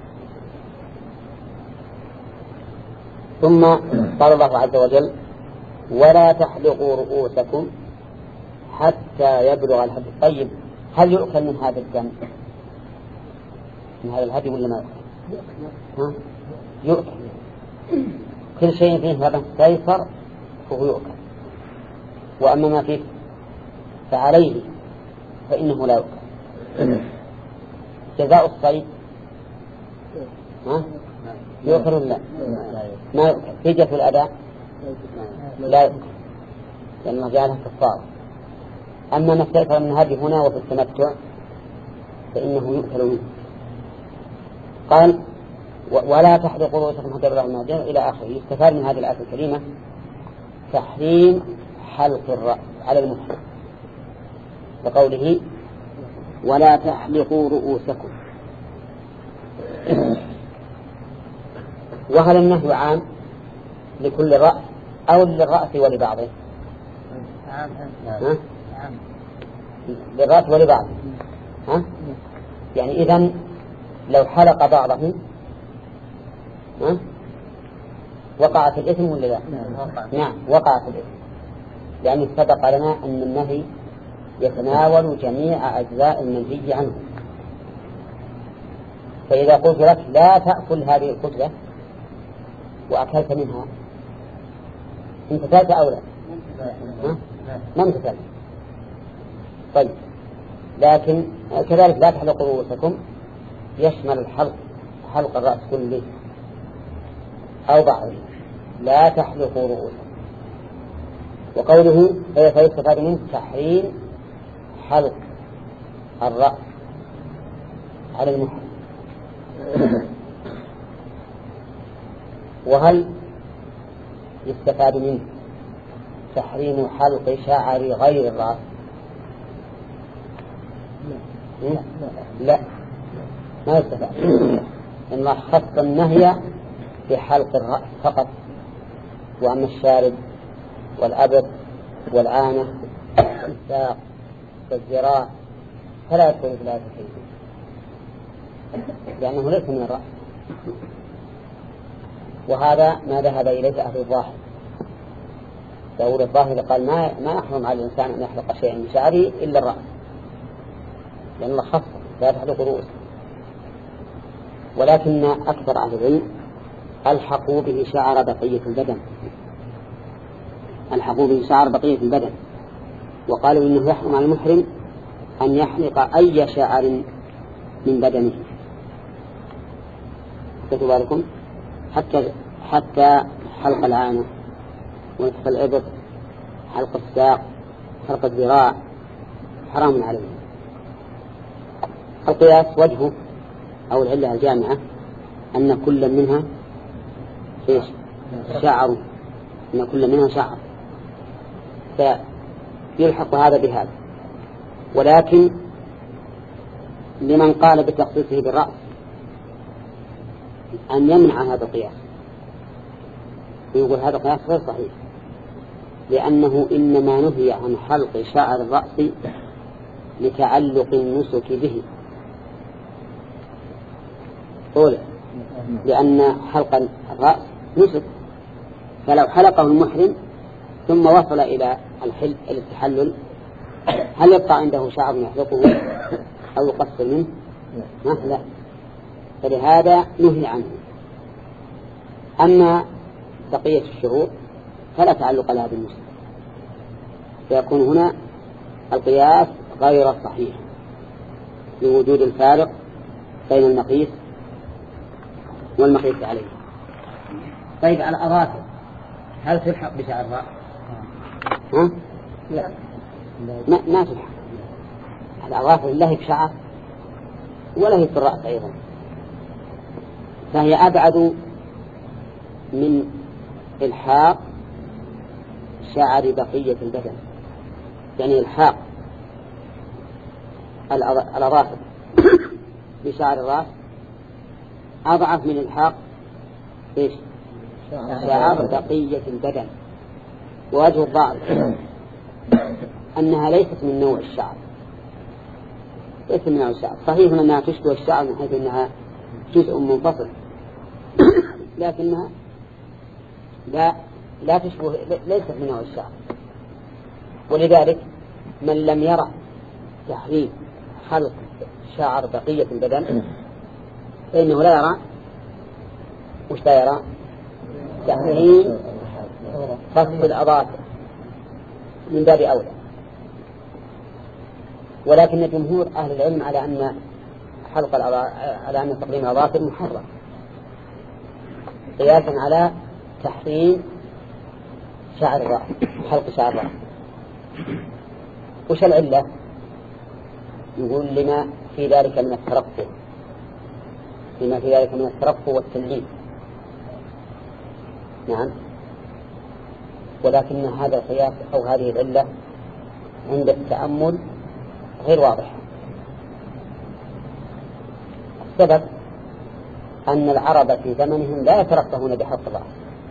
ثم قال الله عز وجل ولا تحلقوا رؤوسكم حتى يبلغ الهدي. طيب هل يؤكل من هذا الدم من هذا الهدي ولا ما يؤكل؟ يؤكل. كل شيء فيه هذا سيصر فهو يؤكل، وأما ما فيه فعليه فإنه لا يؤكل. جزاء الصيد يؤكل ولا ما يؤكل؟ فدية الأداء لا يؤكل لأنه جعلها كفارة. أما ما استيقظ من هذه هنا وفي التمتع فإنه يؤكل منه. قال ولا تحلقوا رؤوسكم حتى يبلغ الهدي إلى آخره. يستفاد من هذه الآية الكريمة تحريم حلق الرأس على المحرم لقوله ولا تحلقوا رؤوسكم. وهل النهي عام لكل رأس أو للرأس ولبعضه؟ ها؟ للرأس ولبعضه. ها؟ يعني إذن لو حلق بعضه ها؟ وقعت الإثم ولا لا؟ نعم وقعت الإثم، لأن سبق لنا أن النهي يتناول جميع أجزاء المنهي عنه. فإذا قلت لك لا تأكل هذه الكتلة وأكلت منها امتثلت أو لا؟ ما امتثلت. طيب لكن كذلك لا تحلقوا رؤوسكم يشمل الحلق حلق الرأس كله أو بعضه. لا تحلقوا رؤوسكم. وقوله فيستفاد منه تحريم حلق الرأس على المحرم. وهل يستفاد منه تحريم حلق شعر غير الرأس؟ لا ما يستفاد. إن خص النهي بحلق الرأس فقط، وأما الشارب والأبط والعانة والساق والذراع فلا يدخل في الآية الكريمة لأنه ليس من الرأس. وهذا ما ذهب إليه أهل الظاهر. داود الظاهر قال ما ما يحرم على الإنسان أن يحلق شيئا من شعره إلا الرأس، لأن الله خص لا تحلق رؤوس. ولكن أكثر أهل العلم الحقوا به شعر بقية البدن، الحقوا به شعر بقية البدن، وقالوا إنه يحرم على المحرم أن يحلق أي شعر من بدنه. خذوا بالكم حتى حتى حلق العانة ونتف الإبط حلق الساق حلق الذراع حرام عليه. القياس وجهه أو العلة الجامعة أن كل منها إيش شعر، أن كل منها شعر، فيلحق هذا بهذا. ولكن لمن قال بتخصيصه بالرأس أن يمنع هذا القياس ويقول هذا القياس غير صحيح، لأنه إنما نهي عن حلق شعر الرأس لتعلق النسك به. قول لأن حلق الرأس نسك، فلو حلقه المحرم ثم وصل إلى الحل التحلل هل يبقى عنده شعر يحلقه أو يقصر منه؟ لا، فلهذا نهي عنه. أما بقية الشعور فلا تعلق لها بالنسك، فيكون هنا القياس غير صحيح لوجود الفارق بين المقيس والمقيس عليه. طيب على الأظافر هل تلحق بشعر الرأس؟ ها؟ لا، ما, ما تلحق. الأظافر لا هي بشعر ولا هي في الرأس أيضا، فهي أبعد من إلحاق شعر بقية البدن، يعني إلحاق الأظافر بشعر الرأس أضعف من إلحاق إيش؟ شعر بقية البدن. ووجه الضعف أنها ليست من نوع الشعر، ليست من نوع الشعر. صحيح أنها تشبه الشعر من حيث أنها جزء منفصل، لكنها لا لا تشبه، ليست من نوع الشعر. ولذلك من لم يرى تحريم حلق شعر بقية البدن فإنه لا يرى وش لا يرى تحريم قص الأظافر من باب أولى. ولكن جمهور أهل العلم على أن حلق على أن تقليم الأظافر محرم قياسا على تحريم شعر الرأس، حلق شعر الرأس. وش العلة؟ يقول لما في ذلك من الترفه، لما في ذلك من الترفه والتنعيم. نعم، ولكن هذا القياس أو هذه العلة عند التأمل غير واضح. السبب أن العرب في زمنهم لا يترفهون بحلق الرأس،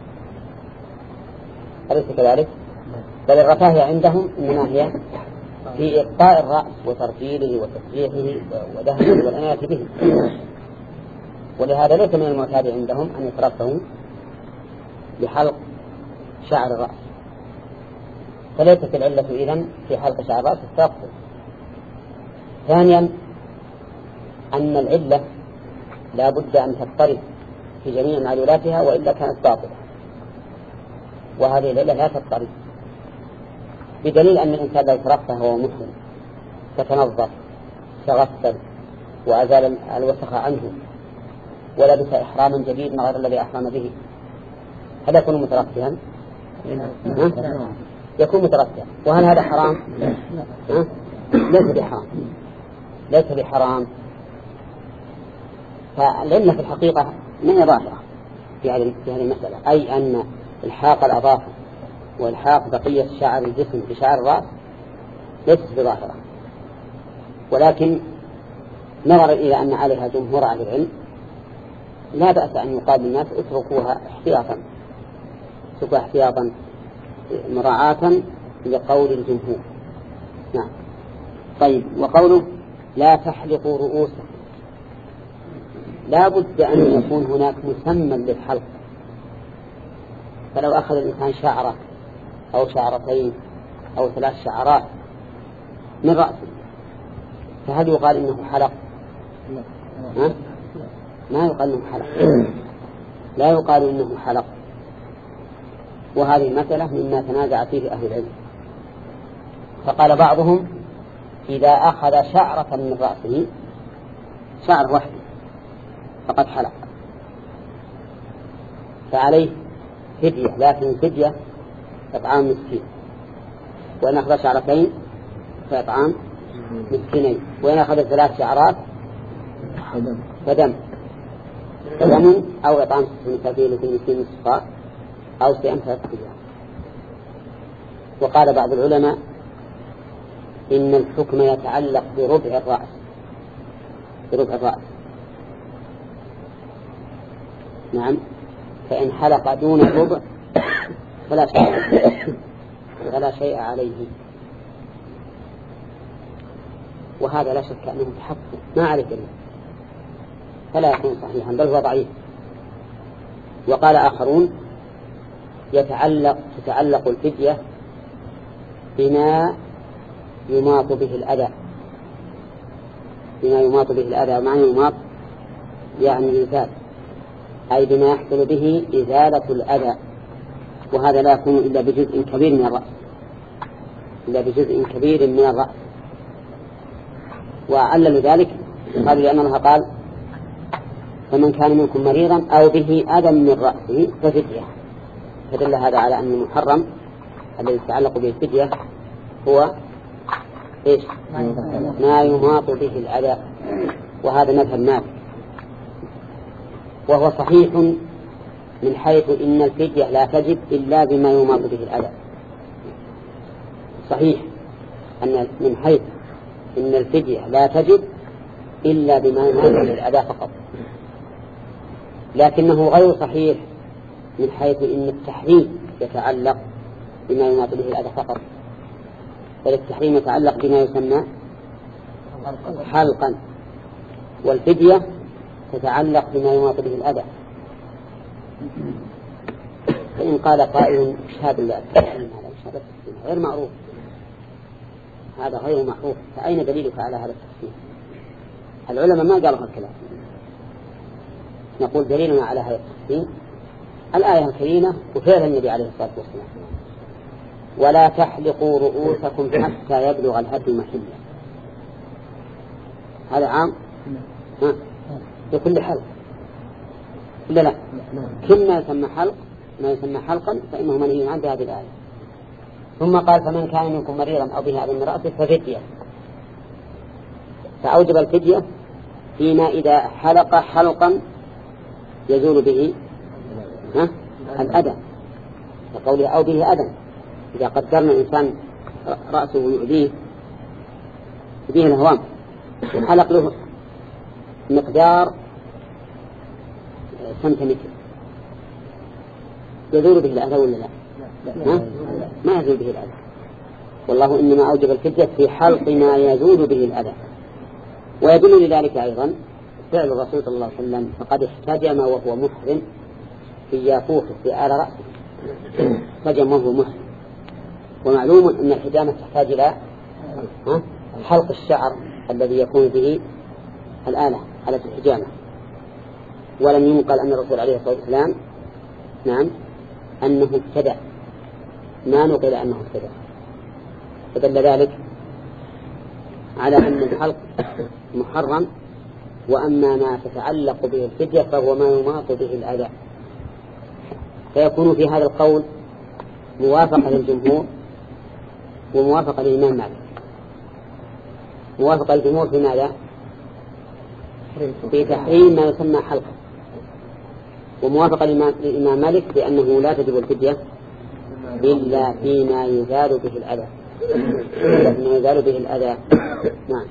أليس كذلك؟ بل الرفاهية عندهم إنما هي في إبقاء الرأس وترجيله وتسريحه ودهنه والعناية به. ولهذا ليس من المعتاد عندهم أن يترفهوا بحلق شعر الرأس، فليست العلة إذن في حلق شعر الرأس الترفه. ثانيا أن العلة لا بد أن تضطرب في جميع معلولاتها وإلا كانت باطلة، وهذه العلة لا تضطرب، بدليل أن الإنسان لا يترفه وهو محرم فتنظف تغسل وأزال الوسخ عنه ولبس إحراما جديد غير الذي أحرم به، هل يكون مترفها؟ يكون مترفها. وهل هذا حرام؟ ليس بحرام، ليس بحرام. فالعلة في الحقيقة من ظاهرة في هذه المسألة، أي أن الحاق الأظافر والحاق بقية شعر الجسم بشعر الرأس ليست بظاهرة، ولكن نظرا إلى أن عليها جمهور أهل العلم لا بأس أن يقال للناس اتركوها احتياطا، اتركوها احتياطا مراعاة لقول الجمهور. نعم. طيب، وقوله لا تحلقوا رؤوسكم، لا بد أن يكون هناك مسمى للحلق. فلو أخذ الإنسان شعرة أو شعرتين أو ثلاث شعرات من رأسه فهل يقال إنه حلق؟ ها؟ ما يقال إنه حلق، لا يقال إنه حلق. وهذه المسألة مما تنازع فيه أهل العلم، فقال بعضهم إذا أخذ شعرة من رأسه شعر واحد فقد حلق فعليه فدية، لكن فدية إطعام مسكين، وإن أخذ شعرتين فإطعام مسكينين، وإن أخذ ثلاث شعرات فدم فدم أو إطعام مسكين في مسكين الصفاء أو صيام ثلاثة أيام. وقال بعض العلماء إن الحكم يتعلق بربع الرأس، بربع الرأس. نعم، فإن حلق دون الربع فلا شيء فلا شيء عليه. وهذا لا شك أنه تحقق ما عليه دليل فلا يكون صحيحا بل هو ضعيف. وقال آخرون يتعلق تتعلق الفدية بما يماط به الأذى بما يماط به الأذى ومعنى يماط يعني يزال أي بما يحصل به إزالة الأذى وهذا لا يكون إلا بجزء كبير من الرأس إلا بجزء كبير من الرأس. وعلل ذلك قالوا لأن الله قال فمن كان منكم مريضا أو به أذى من رأسه ففدية فدل هذا على أن المحرم الذي يتعلق به الفدية هو إيش؟ ما يماط به الأذى وهذا مذهب مالك وهو صحيح من حيث إن الفدية لا تجب إلا بما يماط به الأذى. صحيح أن من حيث إن الفدية لا تجب إلا بما يماط به الأذى فقط لكنه غير صحيح من حيث إن التحريم يتعلق بما يماط به الأذى فقط بل التحريم يتعلق بما يسمى حلقا والفدية تتعلق بما يماط به الأذى. فإن قال قائل هذا لا غير معروف هذا غير معروف فأين دليلك على هذا التقسيم؟ العلماء ما قالوا هالكلام. نقول دليلنا على هذا التقسيم الآية الكريمة وفعل النبي عليه الصلاة والسلام ولا تحلقوا رؤوسكم حتى يبلغ الهدي محله. هذا عام ها لكل حلق ولا لا؟ كل ما يسمى حلق ما يسمى حلقا فإنه منهي عنه بهذه الآية. ثم قال فمن كان منكم مريضا أو به أذى من رأسه ففدية فأوجب الفدية فيما إذا حلق حلقا يزول به ها الأذى فقوله أو به أذى إذا قدرنا الإنسان رأسه يؤذيه يؤذيه الهوام حلق له مقدار سنتيمتر يزول به الأذى ولا لا؟ ها؟ ما يزول به الأذى والله إنما أوجب الفدية في حلق ما يزول به الأذى. ويدل لذلك أيضا فعل الرسول صلى الله عليه وسلم فقد احتجم وهو محرم في يافوخ استئال رأسه احتجم وهو محرم ومعلوم أن الحجامة تحتاج إلى حلق الشعر الذي يكون به الآلة آلة الحجامة ولم ينقل أن الرسول عليه الصلاة والسلام نعم أنه ابتدع ما نقل أنه ابتدع فدل ذلك على أن الحلق محرم وأما ما تتعلق به الفدية فهو ما يماط به الأذى. فيكون في هذا القول موافقة للجمهور وموافقة للإمام مالك. موافقة للجمهور في ماذا؟ في تحريم ما يسمى حلقا وموافقة للإمام مالك بأنه لا تجب الفدية إلا فيما يزال به الأذى فيما يزال به الأذى. نعم.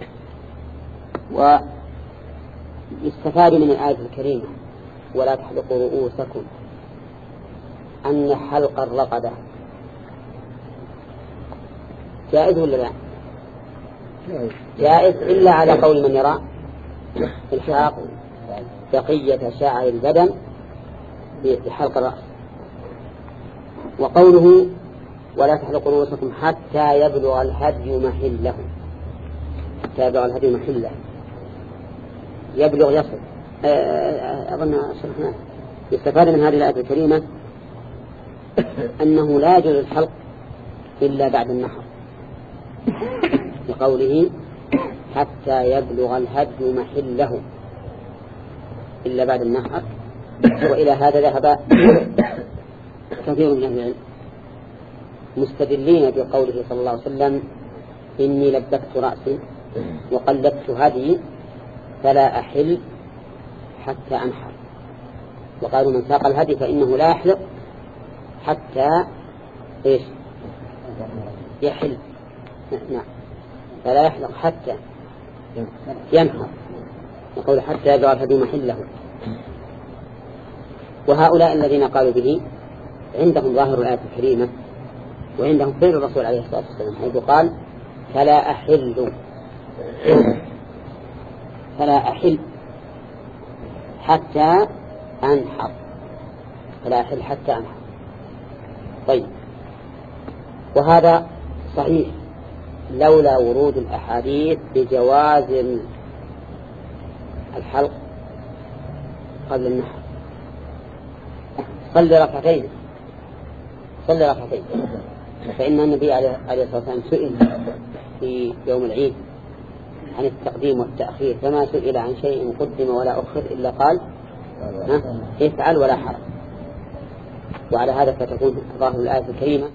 ويستفاد من الآية الكريمة ولا تحلقوا رؤوسكم أن حلق الرقبة جائز ولا لا؟ جائز إلا على قول من يرى الحاق بقية شعر البدن بحلق الرأس. وقوله ولا تحلقوا رؤوسكم حتى يبلغ الهدي محله حتى يبلغ الهدي محله يبلغ يصل أظن شرحنا. يستفاد من هذه الآية الكريمة أنه لا يجوز الحلق إلا بعد النحر لقوله حتى يبلغ الهدي محله إلا بعد النحر. وإلى هذا ذهب كثير من أهل العلم مستدلين بقوله صلى الله عليه وسلم إني لبكت رأسي وقلبت هدي فلا أحل حتى أنحر. وقالوا من ساق الهدي فإنه لا يحلق حتى إيش يحل. نعم فلا يحلق حتى ينحر وقول حتى يبلغ الهدي محله. وهؤلاء الذين قالوا به عندهم ظاهر الآية الكريمة وعندهم فعل الرسول عليه الصلاة والسلام حيث قال فلا أحل فلا أحل حتى أنحر، فلا أحل حتى أنحر. طيب، وهذا صحيح لولا ورود الأحاديث بجواز الحلق قبل النحر. صلي ركعتين، صلي ركعتين، فإن النبي عليه الصلاة والسلام سئل في يوم العيد عن التقديم والتأخير، فما سئل عن شيء قدم ولا أخر إلا قال افعل ولا حرج. وعلى هذا فتكون ظاهر الآية الكريمة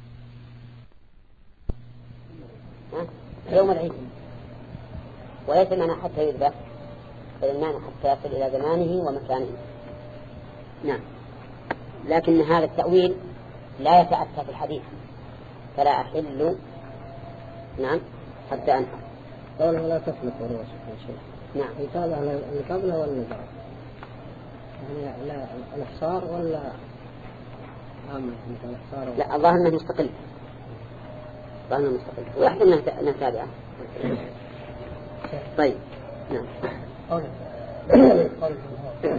يوم العيد، وليس معنى حتى يذبح، بل المعنى حتى يصل إلى زمانه ومكانه. نعم، لكن هذا التأويل لا يتأتى في الحديث، فلا أحل نعم حتى أنحر. قوله لا تسلك ورؤوسكم شيء. نعم، يتابع اللي قبله ولا اللي بعده؟ يعني لا الإحصار ولا عامة مثل الإحصار؟ لا، الظاهر أنه مستقل، الظاهر أنه مستقل، ويحتمل أنه تابعه. طيب، نعم. قول قول الجمهور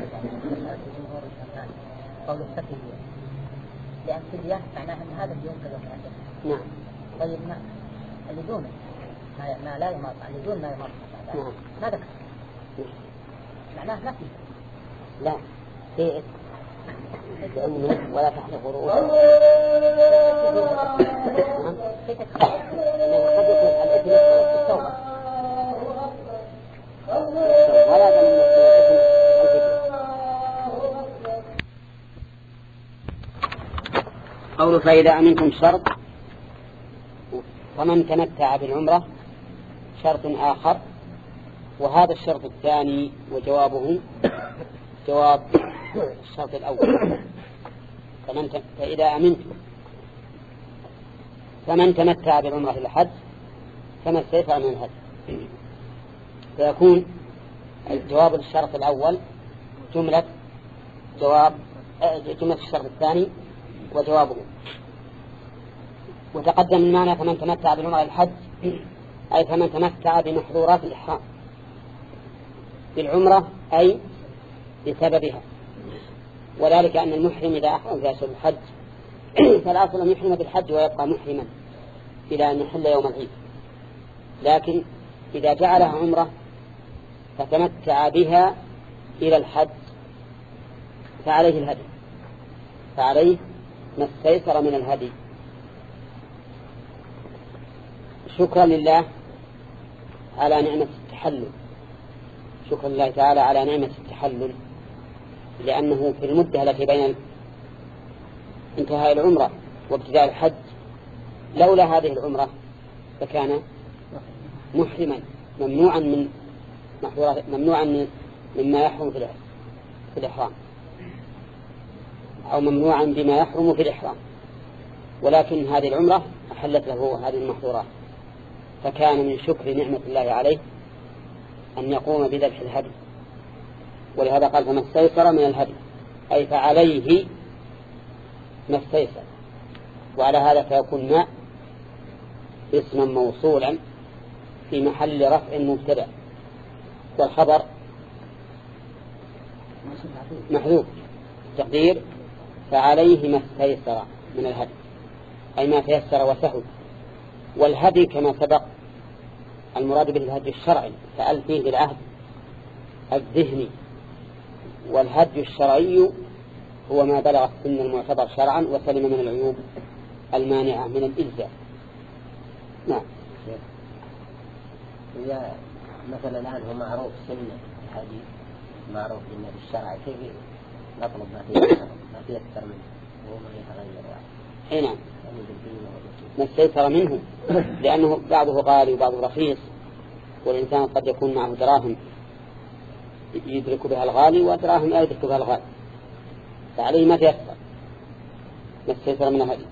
قول السفية، لأن السفية معناه أن هذا اليوم كذا كذا. نعم. طيب، ما اللي دونه ما ما لا يماط، اللي دون ما يماط. نعم. ما ذكر. معناه ما في. لا، في لأنه ولا تحلق رؤوسهم. في تكفير. لأنه قد يكون الإثم في التوبة ولا بل من قول فإذا أمنتم شرط، فمن تمتع بالعمرة شرط آخر، وهذا الشرط الثاني وجوابه جواب الشرط الأول. فمن ت... فإذا أمنتم فمن تمتع بالعمرة إلى الحج فما استيسر من الهدي، فيكون الجواب للشرط الأول جملة جواب جملة الشرط الثاني وجوابه. وتقدم المعنى فمن تمتع بالعمرة إلى الحج أي فمن تمتع بمحظورات الإحرام بالعمرة أي بسببها، وذلك أن المحرم إذا أحرم في أشهر الحج فالأصل أن يحرم بالحج ويبقى محرما إلى أن يحل يوم العيد، لكن إذا جعلها عمرة فتمتع بها إلى الحج فعليه الهدي، فعليه ما استيسر من الهدي شكرا لله على نعمة التحلل، شكرا لله تعالى على نعمة التحلل، لأنه في المدة التي بين انتهاء العمرة وابتداء الحج لولا هذه العمرة فكان محرما ممنوعا من ممنوعا من مما يحرم في الإحرام أو ممنوعا بما يحرم في الإحرام، ولكن هذه العمرة أحلت له هذه المحظورات، فكان من شكر نعمة الله عليه أن يقوم بذبح الهدي، ولهذا قال فما استيسر من الهدي أي فعليه ما استيسر. وعلى هذا فيكون ما اسما موصولا في محل رفع مبتدأ، والخبر محذوف، تقدير فعليه ما استيسر من الهدي أي ما تيسر وسهل. والهدي كما سبق المراد به الهدي الشرعي، فأل فيه بالعهد الذهني، والهدي الشرعي هو ما بلغ السن المعتبر شرعا وسلم من العيوب المانعة من الإلزام. نعم. إذا مثلا الآن هو معروف سنة الحديث معروف لنا بالشرع، كيف نطلب ما فيه ما فيه أكثر منه وهو ما يتغير واحد؟ أي نعم، ما استيسر منه، لأنه بعضه غالي وبعضه رخيص، والإنسان قد يكون معه دراهم يدرك بها الغالي ودراهم لا يدرك بها الغالي، فعليه ما تيسر ما استيسر من هذه.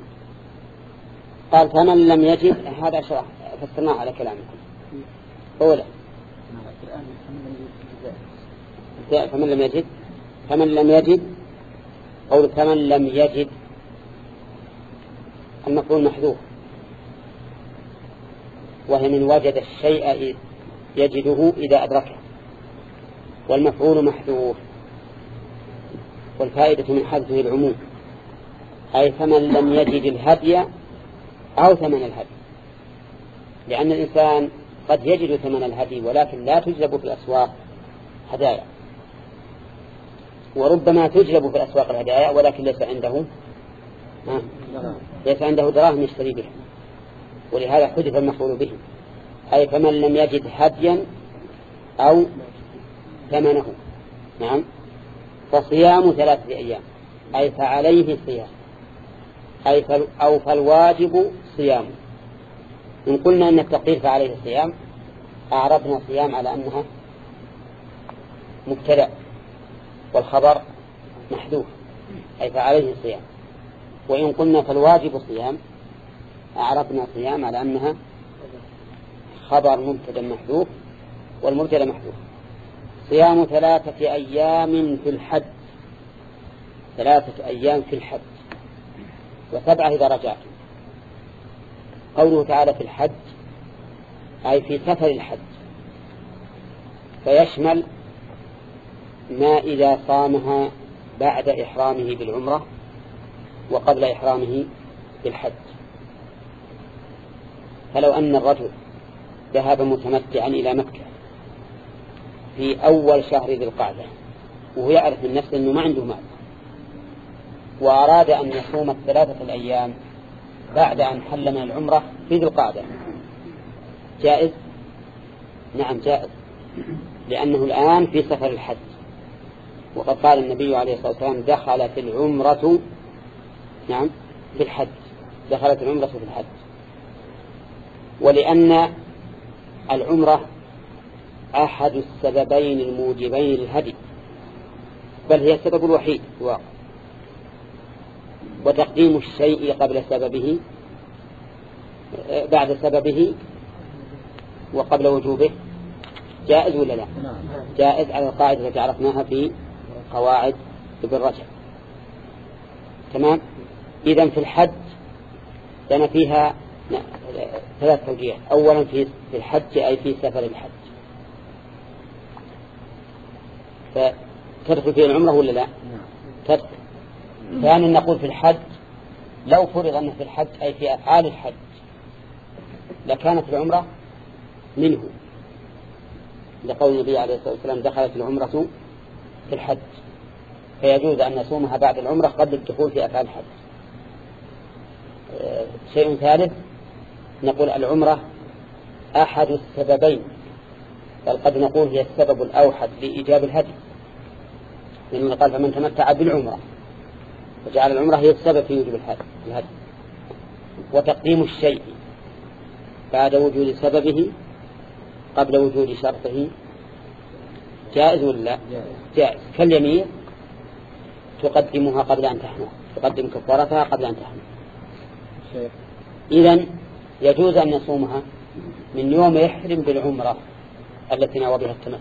قال فمن لم يجد، هذا شرح فسرناه على كلامكم أولا. فمن لم يجد فمن لم يجد قول فمن لم يجد المفعول محذوف، وهي من وجد الشيء يجده إذا أدركه، والمفعول محذوف، والفائدة من حذفه العموم، أي فمن لم يجد الهدي أو ثمن الهدي، لأن الإنسان قد يجد ثمن الهدي ولكن لا تجلب في الأسواق هدايا، وربما تجلب في الأسواق الهدايا ولكن ليس عنده ليس عنده دراهم يشتري بها، ولهذا حذف المفعول به، أي فمن لم يجد هديا أو ثمنه. نعم. فصيام ثلاثة أيام، أي فعليه صيام، أي فال أو فالواجب صيام. إن قلنا أن التقدير فعليه صيام أعربنا صيام على أنها مبتدأ والخبر محذوف، أي فعليه صيام. وإن قلنا فالواجب صيام أعربنا صيام على أنها خبر مبتدأ محذوف والمبتدأ محذوف. صيام ثلاثة أيام في الحج، ثلاثة أيام في الحج، وسبعة إذا رجعت. قوله تعالى في الحج أي في سفر الحج، فيشمل ما إذا صامها بعد إحرامه بالعمرة وقبل إحرامه بالحج. فلو أن الرجل ذهب متمتعا إلى مكة في أول شهر ذي القعدة وهو يعرف من نفسه أنه ما عنده مال، وأراد أن يصوم الثلاثة الأيام بعد أن حل من العمرة في ذي القعدة، جائز؟ نعم جائز، لأنه الآن في سفر الحج، وقد قال النبي عليه الصلاة والسلام دخلت العمرة نعم في الحج، دخلت العمرة في الحج. ولأن العمرة أحد السببين الموجبين للهدي، بل هي السبب الوحيد في الواقع، وتقديم الشيء قبل سببه بعد سببه وقبل وجوبه جائز ولا لا؟ جائز على القاعدة التي عرفناها في قواعد ابن رجب. تمام. إذن في الحج لنا فيها ثلاث توجيهات. أولا في الحج أي في سفر الحج، فتدخل فيه العمرة ولا لا؟ تدخل. ثانيا نقول في الحج لو فرض أنه في الحج أي في أفعال الحج لكانت العمرة منه، لقول النبي عليه الصلاة والسلام دخلت العمرة في الحج، فيجوز أن نصومها بعد العمرة قبل الدخول في أفعال الحج. شيء ثالث نقول العمرة أحد السببين، بل قد نقول هي السبب الأوحد لإيجاب الهدي، لأنه قال فمن تمتع بالعمرة، وجعل العمرة هي السبب في وجوب الهدي. وتقديم الشيء بعد وجود سببه قبل وجود شرطه جائز ولا لا؟ جائز. كاليمين تقدمها قبل أن تحنث، تقدم كفارتها قبل أن تحنث. إذن يجوز أن يصومها من يوم يحرم بالعمرة التي نوى بها التمتع،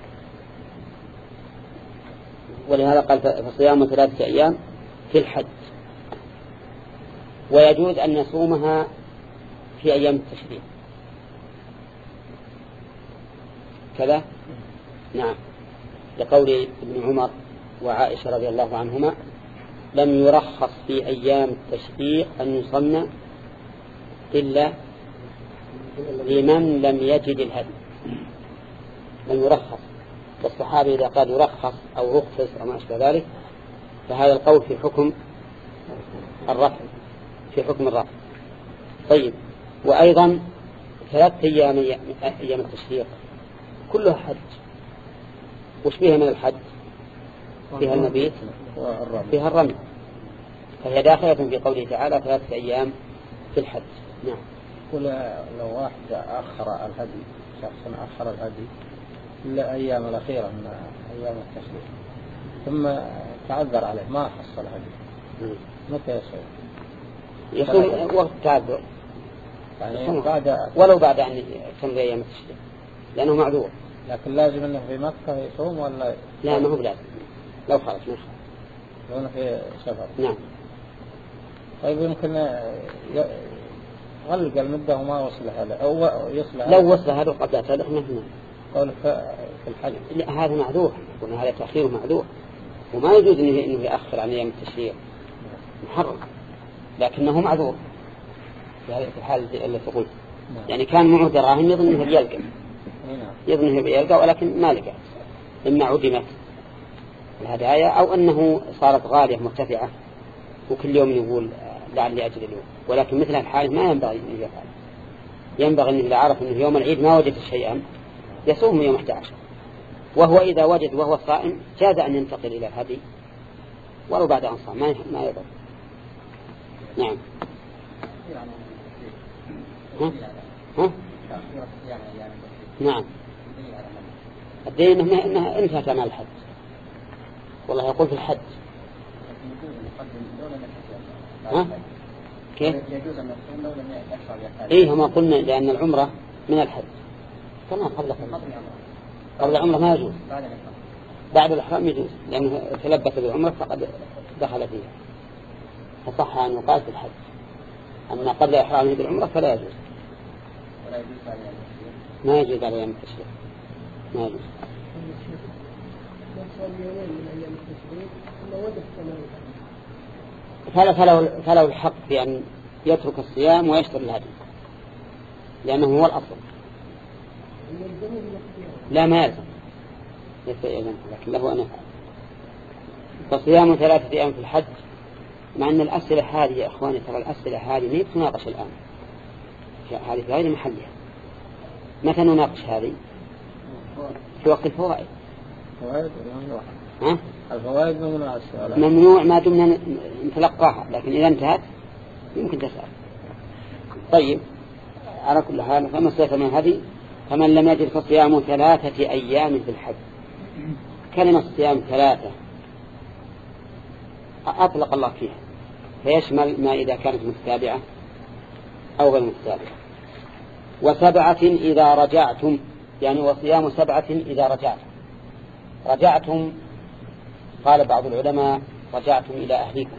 ولهذا قال فصيام ثلاثة أيام في الحج. ويجوز أن يصومها في أيام التشريق كذا. نعم، لقول ابن عمر وعائشة رضي الله عنهما لم يرخص في أيام التشريق أن يصمنا إلا لمن لم يجد الهدي، لم يرخص. والصحابي إذا قال يرخص أو رخص أو ما أشبه ذلك فهذا القول في حكم الرفع، في حكم الرفع. طيب، وأيضا ثلاثة أيام أيام التشريق كلها حج، وش فيها من الحج؟ فيها المبيت فيها الرمي، فهي داخلة في قوله تعالى ثلاثة أيام في الحج. نعم. قل لو واحد أخر الهدي، شخص أخر الهدي إلا أيام الأخيرة من أيام التشريق ثم تعذر عليه ما حصل الهدي، متى يصوم؟ يصوم وقت تعذر، يعني بعد ولو بعد أن تمضي أيام التشريق لأنه معذور. لكن لازم أنه في مكة يصوم ولا؟ لا، ما هو بلازم، لو خرج ما خرج، لو أنه في سفر. نعم. طيب يمكن غلق المدة وما وصلها له أو يصلها لو وصلها له قبل ذلك نحن قول في الحج. لا هذا معذور، يكون هذا تأخير معذور، وما يجوز إنه إنه يأخر عن أيام التشريع، محرم، لكنه معذور في هذه الحالة اللي تقول. يعني كان معه دراهم يظن إنه بيلقى، يظن إنه بيلقى ولكن ما لقى، إما عدمت الهدايا أو أنه صارت غالية مرتفعة وكل يوم يقول لعلي أجل اليوم. ولكن مثل الحال ما ينبغي أن يفعل، ينبغي أنه إذا عرف أنه يوم العيد ما وجد شيئا يصوم يوم أحد عشر، وهو إذا وجد وهو صائم جاز أن ينتقل إلى الهدي ولو بعد أن صام، ما يضر. نعم. ها؟ ها؟ نعم. الدين إنها, إنها انتهت أعمال الحج، والله يقول في الحج. ها؟ كيف؟ إيه هم قلنا لأن العمرة من الحج كما قبل قبل العمرة ما يجوز، بعد الإحرام يجوز لأنه تلبس بالعمرة فقد دخل فيها، فصح أن يقال في الحج. أما قبل إحرامه بالعمرة فلا يجوز، ما يجوز على أيام التشريق، ما يجوز. فلا فله, فله الحق في أن يترك الصيام ويشتري الهدي لأنه هو الأصل. لا ما يلزم، ليس يلزم، لكن له أن يفعل. فصيام ثلاثة أيام في الحج، مع أن الأسئلة هذه يا إخواني ترى الأسئلة هذه ما تناقش الآن، هذه في غير محلها. متى نناقش هذه؟ في وقت الفوائد. ها؟ الفوائد ممنوع السؤال، ممنوع ما دمنا نتلقاها، لكن إذا انتهت يمكن تسأل. طيب على كل حال فما استيقظ من هذه فمن لم يجد فصيام ثلاثة أيام في الحج. كلمة صيام ثلاثة أطلق الله فيها، فيشمل ما إذا كانت متتابعة أو غير متتابعة. وسبعة إذا رجعتم، يعني وصيام سبعة إذا رجعتم. رجعتم قال بعض العلماء رجعتم إلى أهليكم،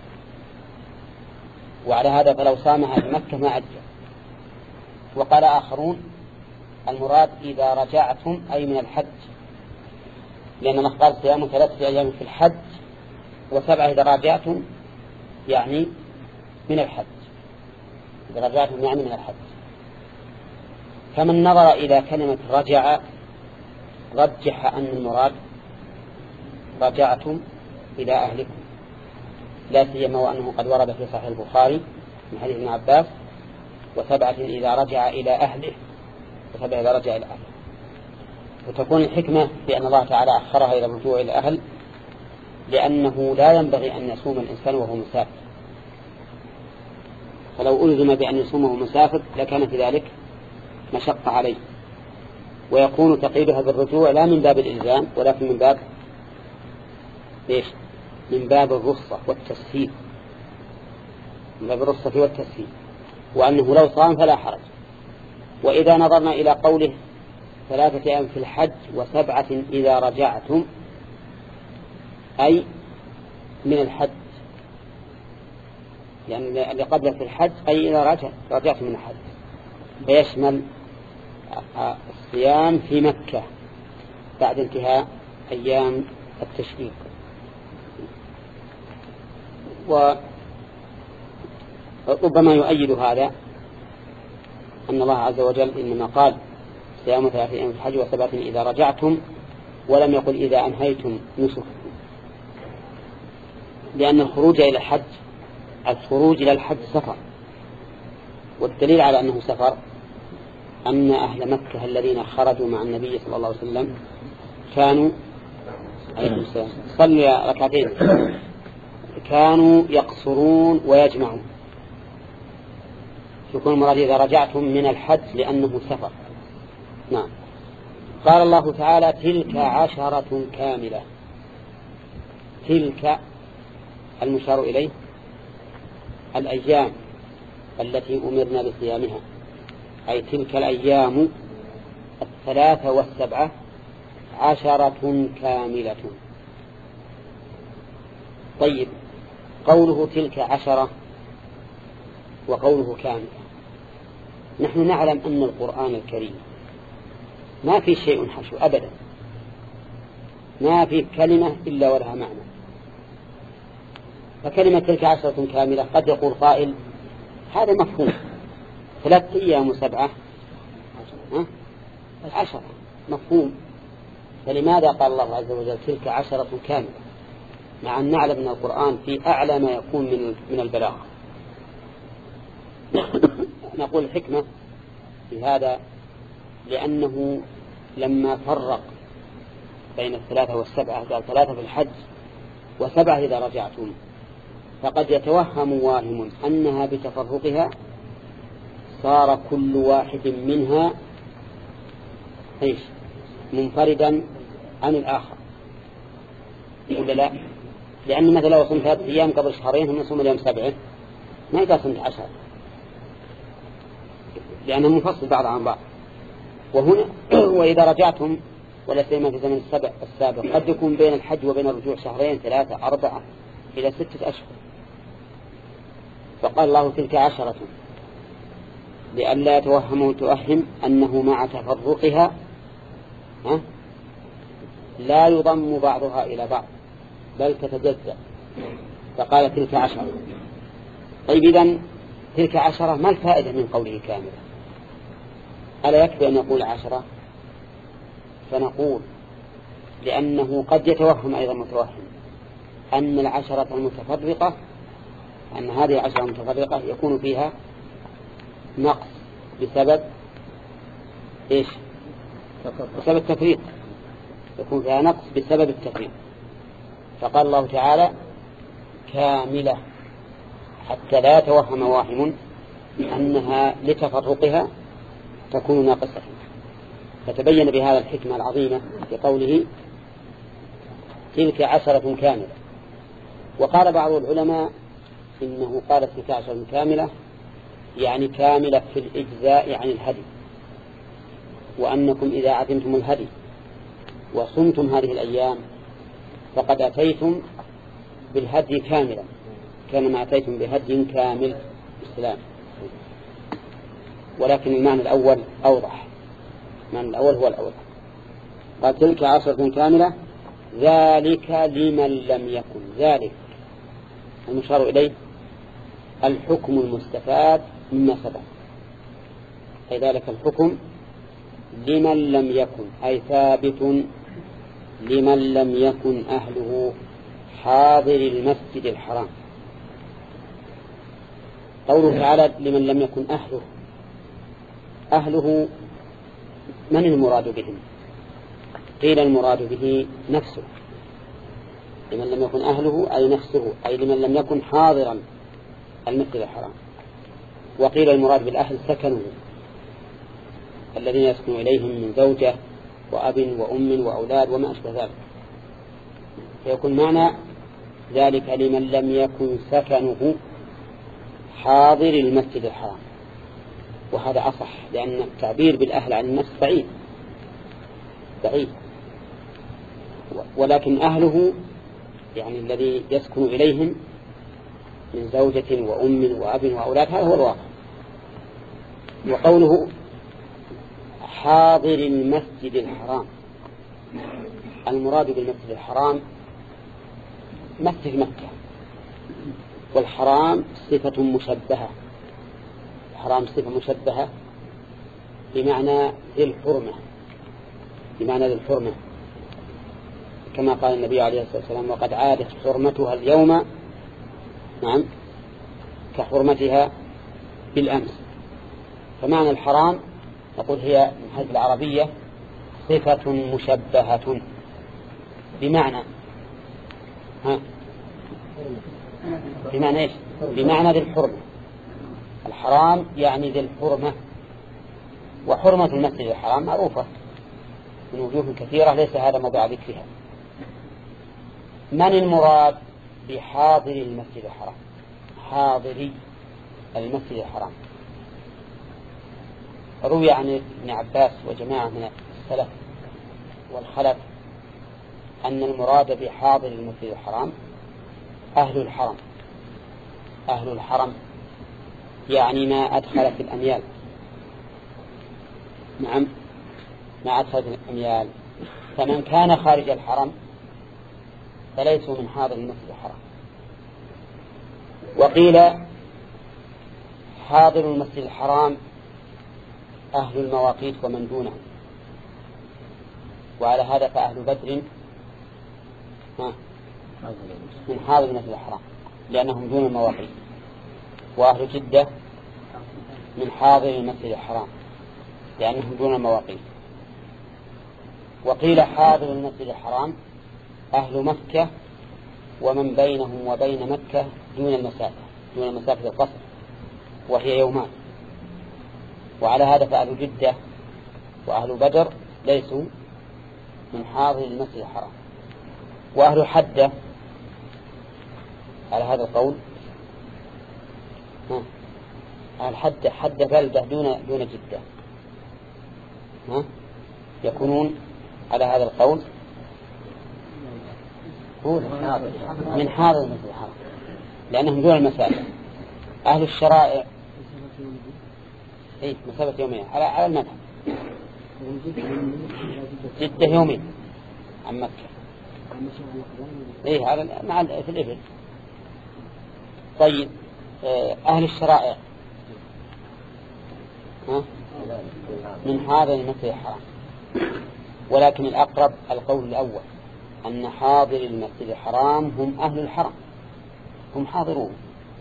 وعلى هذا فلو صامها بمكة ما أجزى. وقال آخرون المراد إذا رجعتم أي من الحج، لأن الله قال صيام ثلاثة أيام في الحج وسبعة إذا رجعتم يعني من الحج، إذا رجعتم يعني من الحج. فمن نظر إلى كلمة رجع رجح أن المراد رجعتم إلى أهلكم، لا سيما وأنه قد ورد في صحيح البخاري من حديث ابن عباس وسبعة إذا رجع إلى أهله وسبعة إذا رجع إلى أهله. وتكون الحكمة بأن الله تعالى أخرها إلى الرجوع إلى أهل، لأنه لا ينبغي أن يصوم الإنسان وهو مسافر، فلو ألزم بأن يصومه مسافر لكان في ذلك مشقة عليه، ويكون تقييدها بالرجوع لا من باب الإلزام ولكن من باب ليش؟ من باب الرخصة والتسهيل، من باب الرخصة والتسهيل، وأنه لو صام فلا حرج. وإذا نظرنا إلى قوله ثلاثة أيام في الحج وسبعة إذا رجعتم أي من الحج، يعني اللي قبل في الحج أي إذا رجع رجعت من الحج، فيشمل الصيام في مكة بعد انتهاء أيام التشريق. وربما يؤيد هذا أن الله عز وجل إنما قال صيام ثلاثة أيام في الحج وسبعة إذا رجعتم، ولم يقل إذا أنهيتم نسككم، لأن الخروج إلى الحج الخروج إلى الحج سفر، والدليل على أنه سفر أن أهل مكة الذين خرجوا مع النبي صلى الله عليه وسلم كانوا صلوا ركعتين كانوا يقصرون ويجمعون، يكون المراد إذا رجعتم من الحج لأنه سفر. نعم. قال الله تعالى تلك عشرة كاملة. تلك المشار إليه الأيام التي أمرنا بصيامها، أي تلك الأيام الثلاثة والسبعة عشرة كاملة. طيب قوله تلك عشرة وقوله كاملة نحن نعلم أن القرآن الكريم ما في شيء حشو أبدا، ما في كلمة إلا ولها معنى. فكلمة تلك عشرة كاملة قد يقول قائل هذا مفهوم، ثلاثة أيام وسبعة عشرة مفهوم، فلماذا قال الله عز وجل تلك عشرة كاملة مع أن نعلم أن القرآن في أعلى ما يكون من من البلاغة؟ نقول الحكمة في هذا لأنه لما فرق بين الثلاثة والسبعة قال ثلاثة في الحج وسبعة إذا رجعتم، فقد يتوهم واهم أنها بتفرقها صار كل واحد منها إيش منفردا عن الآخر، ولا لا؟ لأن مثلا لو صمت ثلاثة أيام قبل شهرين هم يصوم اليوم سبعة ما يقدر صمت عشرة، لأنه منفصل بعض عن بعض. وهنا وإذا رجعتم ولا سيما في زمن السبع السابق قد يكون بين الحج وبين الرجوع شهرين ثلاثة أربعة إلى ستة أشهر، فقال الله تلك عشرة لئلا يتوهموا تؤهم أنه مع تفرقها لا يضم بعضها إلى بعض بل تتجزأ، فقال تلك عشرة. طيب إذن تلك عشرة ما الفائدة من قوله كاملة؟ ألا يكفي أن يقول عشرة؟ فنقول لأنه قد يتوهم أيضا متوهم أن العشرة المتفرقة أن هذه العشرة المتفرقة يكون فيها نقص بسبب إيش؟ بسبب التفريق، يكون فيها نقص بسبب التفريق. فقال الله تعالى كاملة حتى لا يتوهم واهم أنها لتفرقها تكون ناقصة، فتبين بهذا الحكمة العظيمة في قوله تلك عشرة كاملة. وقال بعض العلماء إنه قال تلك عشرة كاملة يعني كاملة في الإجزاء عن الهدي، وأنكم إذا عزمتم الهدي وصمتم هذه الأيام فقد أتيتم بالهدي كاملا كما أتيتم بهدي كامل الإسلام. ولكن المعنى الأول أوضح، المعنى الأول هو الأوضح. قال تلك عشرة كاملة ذلك لمن لم يكن، ذلك المشار إليه الحكم المستفاد مما سبق، أي ذلك الحكم لمن لم يكن أي ثابت لمن لم يكن أهله حاضر المسجد الحرام. قوله تعالى لمن لم يكن أهله، أهله من المراد بهم؟ قيل المراد به نفسه، لمن لم يكن أهله أي نفسه، أي لمن لم يكن حاضرا المسجد الحرام. وقيل المراد بالأهل سكنه الذين يسكن إليهم من زوجة وأب وأم وأولاد وما أشبه ذلك، فيكون معنى ذلك لمن لم يكن سكنه حاضر المسجد الحرام. وهذا أصح لأن التعبير بالأهل عن النفس بعيد بعيد، ولكن أهله يعني الذي يسكن إليهم من زوجة وأم وأب وأولاد هذا هو الواقع. وقوله حاضر المسجد الحرام، المراد بالمسجد الحرام مسجد مكة، والحرام صفة مشبهة، الحرام صفة مشبهة بمعنى ذي الحرمة، بمعنى ذي الحرمة كما قال النبي عليه الصلاة والسلام وقد عادت حرمتها اليوم نعم كحرمتها بالأمس. فمعنى الحرام نقول هي من حيث العربية صفة مشبهة بمعنى ها بمعنى إيش؟ بمعنى ذي الحرمة. الحرام يعني ذي الحرمة، وحرمة المسجد الحرام معروفة من وجوه كثيرة ليس هذا موضع ذكرها. من المراد بحاضر المسجد الحرام؟ حاضري المسجد الحرام روي عن ابن عباس وجماعة من السلف والخلف أن المراد بحاضر المسجد الحرام أهل الحرم، أهل الحرم يعني ما أدخل في الأميال نعم مع أدخلت الأميال. فمن كان خارج الحرم فليسوا من حاضر المسجد الحرام. وقيل حاضر المسجد الحرام أهل المواقيت ومن دونه، وعلى هذا فأهل بدر من حاضر المسجد الحرام لأنهم دون المواقيت، وأهل جدة من حاضر المسجد الحرام لأنهم دون المواقيت. وقيل حاضر المسجد الحرام أهل مكة ومن بينهم وبين مكة دون المسافة دون المسافة القصر وهي يومان. وعلى هذا فأهل جدة وأهل بدر ليسوا من حاضر المسجد الحرام. وأهل حدة على هذا القول ها أهل حدة حدة بلدة دون دون جدة ها يكونون على هذا القول من حاضر المسجد الحرام لأنهم دون المسافة. أهل الشرائع إيه مسافة يومين على على المذهب جدة يومين عن مكة إيه على مع في الإبل. طيب أهل الشرائع ها من حاضر المسجد الحرام، ولكن الأقرب القول الأول أن حاضر المسجد الحرام هم أهل الحرم هم حاضرون،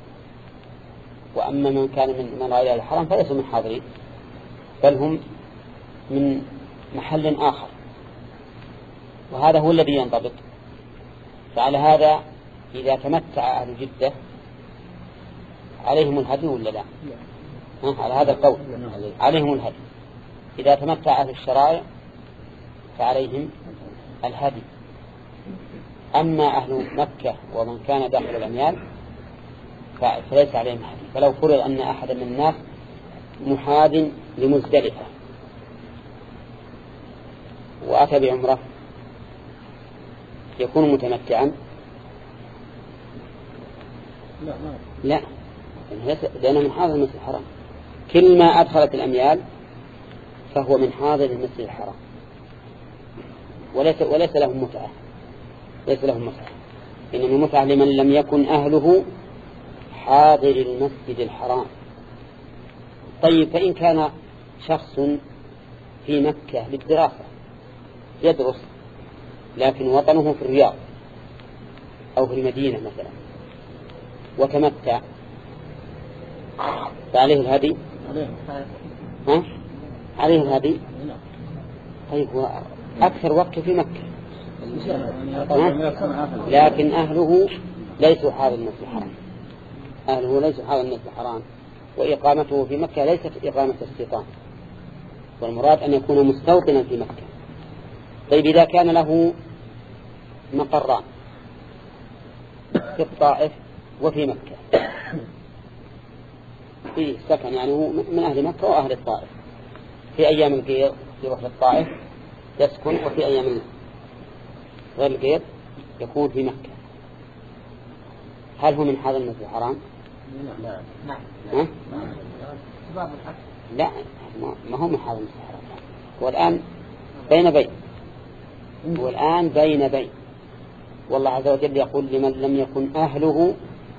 وأما من كان من من غير الحرم فليسوا من حاضرين بل هم من محل آخر، وهذا هو الذي ينضبط. فعلى هذا إذا تمتع أهل جدة عليهم الهدي ولا لا؟ على هذا القول عليهم الهدي. إذا تمتع أهل الشرائع فعليهم الهدي. أما أهل مكة ومن كان داخل الأميال فليس عليهم هدي. فلو فرض أن أحد من الناس محاذ لمزدلفة وأتى بعمره يكون متمتعا؟ لا لا لأنه من حاضر المسجد الحرام. كل ما أدخلت الأميال فهو من حاضر المسجد الحرام وليس وليس لهم متعة ليس لهم متعة إنما متعة لمن لم يكن أهله حاضر المسجد الحرام. طيب فإن كان شخص في مكة للدراسة يدرس لكن وطنه في الرياض أو في المدينة مثلا وتمتع فعليه الهدي ها؟ عليه الهدي. طيب هو أكثر وقت في مكة لكن أهله ليسوا حاضر المسجد الحرام أهله ليسوا حاضر المسجد الحرام وإقامته في مكة ليست إقامة استيطان، والمراد أن يكون مستوطنا في مكة. طيب إذا كان له مقران في الطائف وفي مكة في سكن يعني هو من أهل مكة وأهل الطائف، في أيام القير يروح للطائف يسكن وفي أيام غير القير يكون في مكة، هل هو من حاضر المسجد الحرام؟ نعم نعم لا ما هو من حاضر المسجد الحرام. والآن بين بين والآن بين بين والله عز وجل يقول لمن لم يكن أهله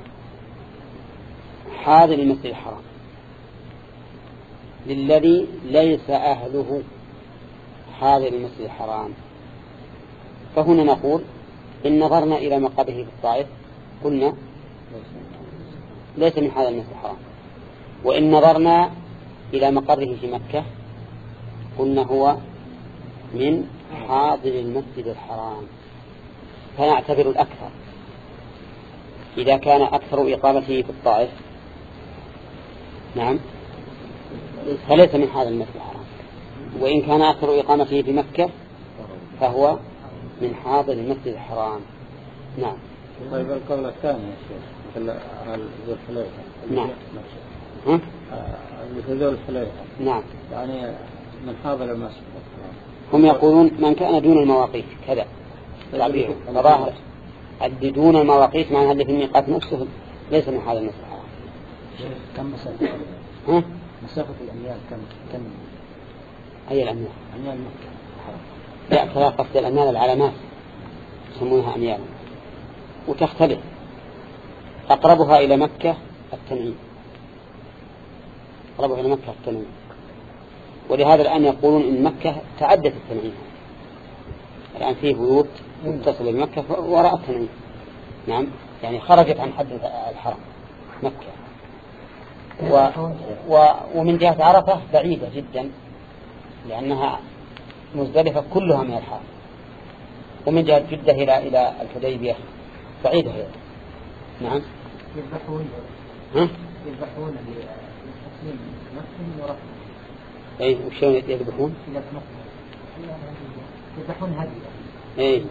حاضر المسجد الحرام للذي ليس أهله حاضر المسجد الحرام. فهنا نقول إن نظرنا إلى مقره في الطائف قلنا ليس من حاضر المسجد الحرام، وإن نظرنا إلى مقره في مكة قلنا هو من حاضر المسجد الحرام. فنعتبر الأكثر إذا كان أكثر إقامته في الطائف نعم فليس من حاضر المسجد الحرام، وإن كان أكثر إقامته في مكة فهو من حاضر المسجد الحرام. نعم. طيب القول الثاني يا شيخ مثل ذو الحليفة نعم ها؟ مثل ذو الحليفة نعم يعني من حاضر المسجد هم يقولون من كان دون المواقيت كذا تعبيره فظاهر اللي دون المواقيت معناها اللي في الميقات نفسه ليس من حاضر المسجد الحرام. كم مسافة؟ ها؟ مسافة الأميال كم كم أي الأميال؟ أميال مكة. لا ترى قصد الأميال العلامات يسمونها أميال وتختلف. أقربها إلى مكة التنعيم، أقربها إلى مكة التنعيم، ولهذا الآن يقولون إن مكة تعدت التنعيم، الآن فيه بيوت متصلة بمكة وراء التنعيم. نعم، يعني خرجت عن حد الحرم مكة. و و ومن جهة عرفة بعيدة جدا لأنها مزدلفة كلها من الحرم، ومن جهة جدة إلى إلى الحديبية بعيدة هي. نعم. يذبحون ها؟ يذبحون للتسليم نفسهم ورفضهم. أي وشون يذبحون؟ يذبحون هدي. أي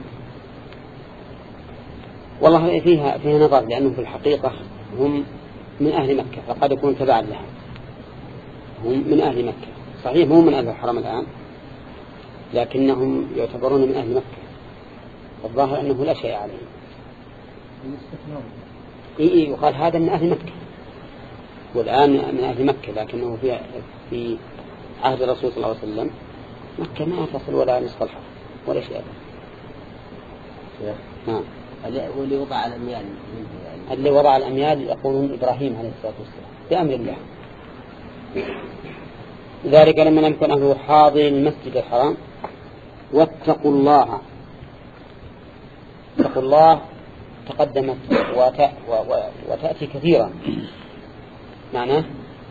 والله فيها فيها نظر، لأنهم في الحقيقة هم من أهل مكة، فقد يكون تبعا لها. هم من أهل مكة صحيح، هم من أهل الحرم الآن، لكنهم يعتبرون من أهل مكة، والظاهر أنه لا شيء عليهم. إيه إيه وقال هذا من أهل مكة، والآن من أهل مكة، لكنه في في عهد الرسول صلى الله عليه وسلم مكة ما تصل ولا نصف الحرم ولا شيء. نعم. واللي وضع الأميال يعني اللي وضع الأميال يقولون إبراهيم عليه الصلاة والسلام بأمر الله. ذلك لما لم يكن أهله حاضر المسجد الحرام واتقوا الله. اتقوا الله تقدمت وت... و... و... وتأتي كثيرا. معناه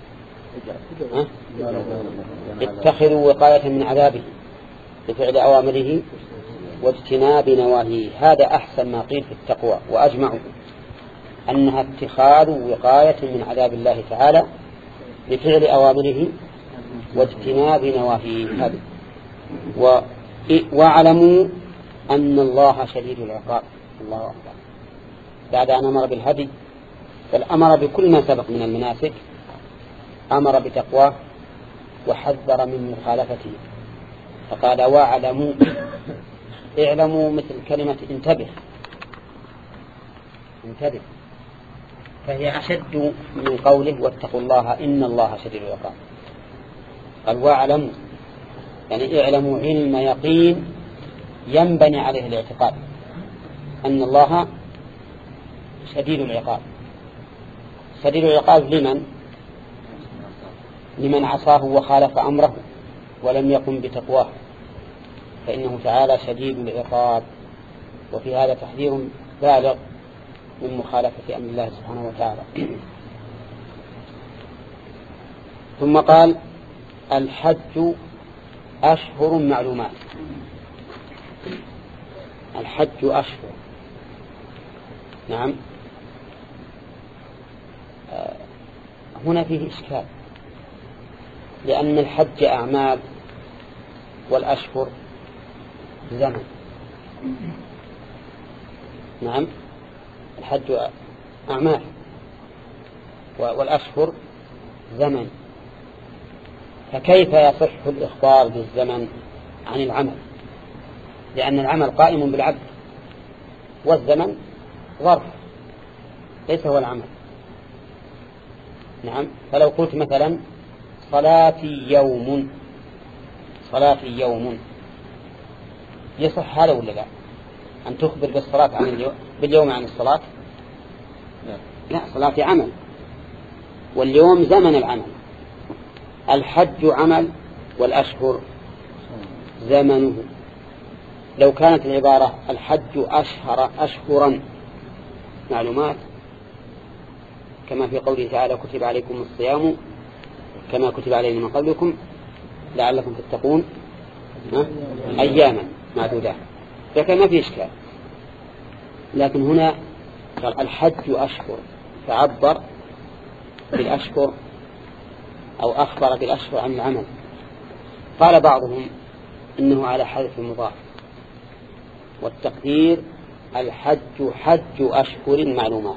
اتخذوا وقاية من عذابه بفعل أوامره واجتناب نواهيه. هذا أحسن ما قيل في التقوى، وأجمعوا أنها اتخاذ وقاية من عذاب الله تعالى بفعل أوامره واجتناب نواهيه. هذا و... واعلموا أن الله شديد العقاب. الله أكبر. بعد أن أمر بالهدي بل أمر بكل ما سبق من المناسك، أمر بتقواه وحذر من مخالفته، فقال واعلموا. اعلموا مثل كلمة انتبه، انتبه، فهي أشد من قوله واتقوا الله إن الله شديد العقاب. قال واعلموا يعني اعلموا علم يقين ينبني عليه الاعتقاد أن الله شديد العقاب. شديد العقاب لمن؟ لمن عصاه وخالف أمره ولم يقم بتقواه، فإنه تعالى شديد العقاب. وفي هذا تحذير بالغ من مخالفة أمر الله سبحانه وتعالى. ثم قال الحج أشهر معلومات. الحج أشهر، نعم. هنا فيه إشكال، لأن الحج أعمال والأشهر زمن. نعم، الحج أعمال والأشهر زمن، فكيف يصح الإخبار بالزمن عن العمل؟ لأن العمل قائم بالعبد والزمن ظرف ليس هو العمل. نعم، فلو قلت مثلا صلاتي يوم، صلاتي يوم، يصح هذا ولا لا؟ أن تخبر بالصلاة عن اليوم باليوم عن الصلاة؟ لا، صلاتي عمل واليوم زمن العمل. الحج عمل والأشهر زمنه. لو كانت العبارة الحج أشهر أشهرا معلومات كما في قوله تعالى كتب عليكم الصيام كما كتب علينا من قبلكم لعلكم تتقون أياما معدودات، فكان ما في إشكال. لكن هنا قال الحج أشهر، فعبر بالأشهر أو أخبر بالأشهر عن العمل. قال بعضهم إنه على حذف المضاف، والتقدير الحج حج أشهر معلومات.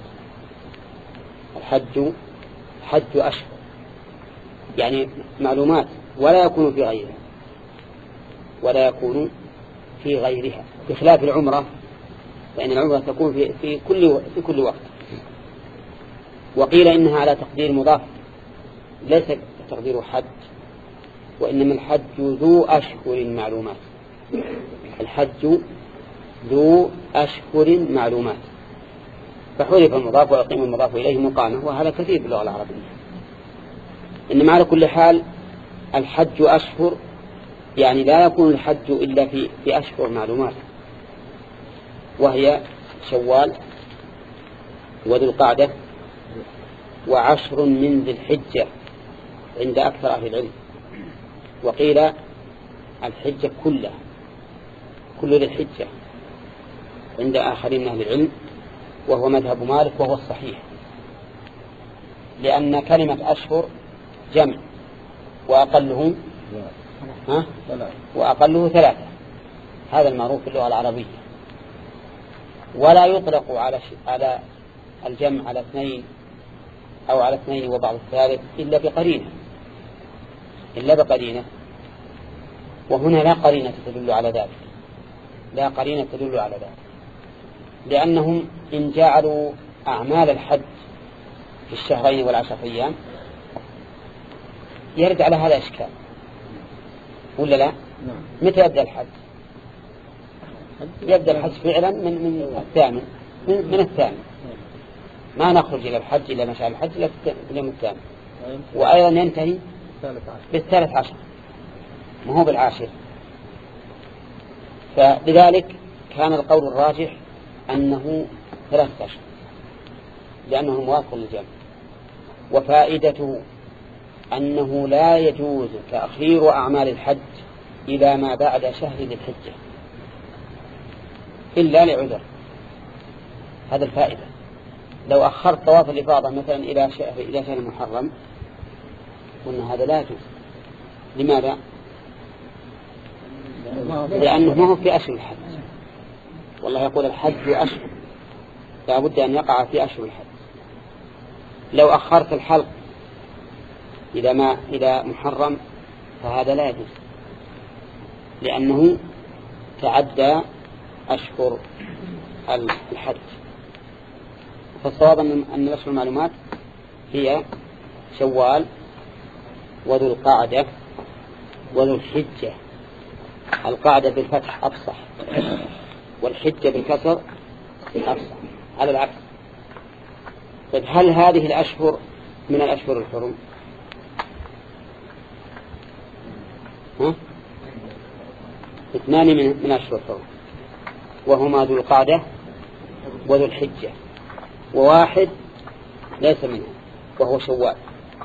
الحج حج أشهر يعني معلومات، ولا يكون في غيرها ولا يكون في غيرها، بخلاف العمرة، فإن العمرة تكون في, في, كل, في كل وقت. وقيل إنها على تقدير مضاف ليس تقدير حج، وإنما الحج ذو أشهر معلومات. الحج ذو أشهر معلومات، فحذف المضاف ويقيم المضاف إليه مقامه، وهذا كثير باللغة العربية. إنما على كل حال الحج أشهر، يعني لا يكون الحج إلا في, في أشهر معلومات، وهي شوال وذو القعدة وعشر من ذي الحجة عند أكثر أهل العلم. وقيل الحجة كلها، كل ذي الحجة عند آخرين من أهل العلم، وهو مذهب مالك وهو الصحيح، لأن كلمة أشهر جمع وأقله ها؟ وأقله ثلاثة، هذا المعروف في اللغة العربية. ولا يطلق على على الجمع على اثنين أو على اثنين وبعض الثالث إلا بقرينة، إلا بقرينة، وهنا لا قرينة تدل على ذلك، لا قرينة تدل على ذلك، لأنهم إن جعلوا أعمال الحج في الشهرين والعشر أيام يرد على هذا إشكال، ولا لا؟ متى يبدأ الحج؟ يبدأ الحج فعلا من من الثامن، من, من الثامن، ما نخرج إلى الحج إلى مشاعر الحج إلى اليوم الثامن، وأيضا ينتهي بالثالث عشر، ما هو بالعاشر. فلذلك كان القول الراجح أنه ثلاثة أشهر، لأنه موافق للجمع. وفائدته أنه لا يجوز تأخير أعمال الحج إلى ما بعد شهر ذي الحجة إلا لعذر، هذا الفائدة. لو أخرت طواف الإفاضة مثلا إلى شهر إلى شهر محرم قلنا هذا لا يجوز. لماذا؟ لأنه ما هو في أشهر الحج، والله يقول الحج أشهر، لا بد أن يقع في أشهر الحج. لو أخرت الحلق إلى ما إلى محرم فهذا لا يجوز، لأنه تعدى أشهر الحج. فالصواب أن أشهر المعلومات هي شوال وذو القعدة وذو الحجة. القعدة بالفتح أفصح، والحجة بالكسر أفصح على العكس. طيب هل هذه الأشهر من الأشهر الحرم؟ ها؟ اثنان من من أشهر الحرم، وهما ذو القعدة وذو الحجة، وواحد ليس منه وهو شوال.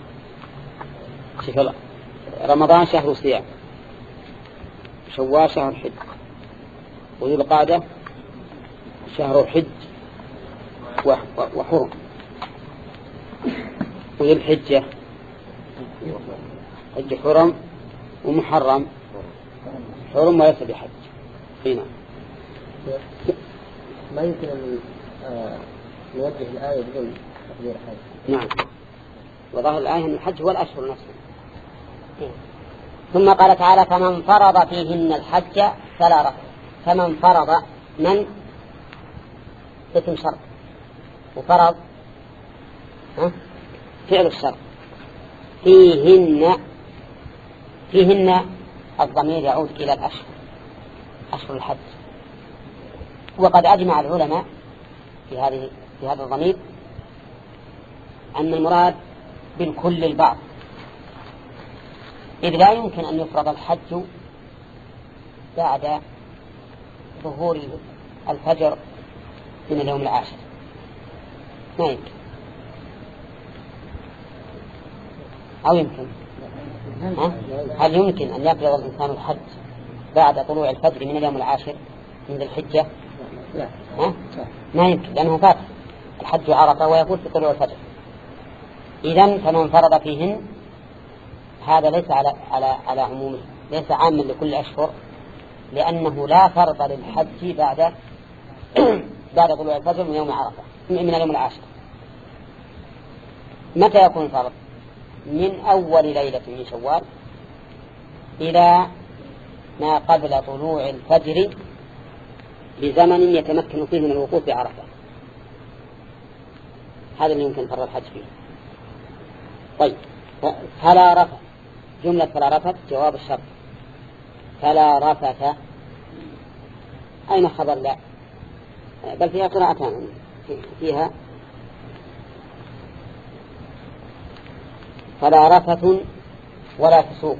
شوف رمضان شهر صيام، شوال شهر حج، وذو القعدة شهر حج وحرم، وذو الحجة حج حرم ومحرم حرم وليس بحج. هنا ما يمكن أن نوجه الآية بدون تقدير حج. نعم، وظاهر الآية أن الحج هو الأشهر نفسه. ثم قال تعالى فمن فرض فيهن الحج فلا رفث. فمن فرض، من اسم شرط، وفرض ها؟ فعل الشرط. فيهن، فيهن الضمير يعود إلى الأشهر، أشهر الحج. وقد أجمع العلماء في هذه في هذا الضمير أن المراد بالكل البعض، إذ لا يمكن أن يفرض الحج بعد ظهور الفجر من اليوم العاشر، ما يمكن. أو يمكن؟ ها؟ هل يمكن أن يفرض الإنسان الحج بعد طلوع الفجر من اليوم العاشر من ذي الحجة؟ ها؟ ما يمكن، لأنه فات الحج عرفة ويفوت في طلوع الفجر. إذن فمن فرض فيهن هذا ليس على على على عمومه، ليس عاما لكل أشهر، لأنه لا فرض للحج بعد بعد طلوع الفجر من يوم عرفة من اليوم العاشر. متى يكون الفرض؟ من أول ليلة من شوال إلى ما قبل طلوع الفجر بزمن يتمكن فيه من الوقوف بعرفة، هذا اللي يمكن فرض الحج فيه. طيب فلا رفث، جملة فلا رفث جواب الشرط. فلا رفث أين خبر لا؟ بل فيها قراءتان، فيها فلا رفث ولا فسوق،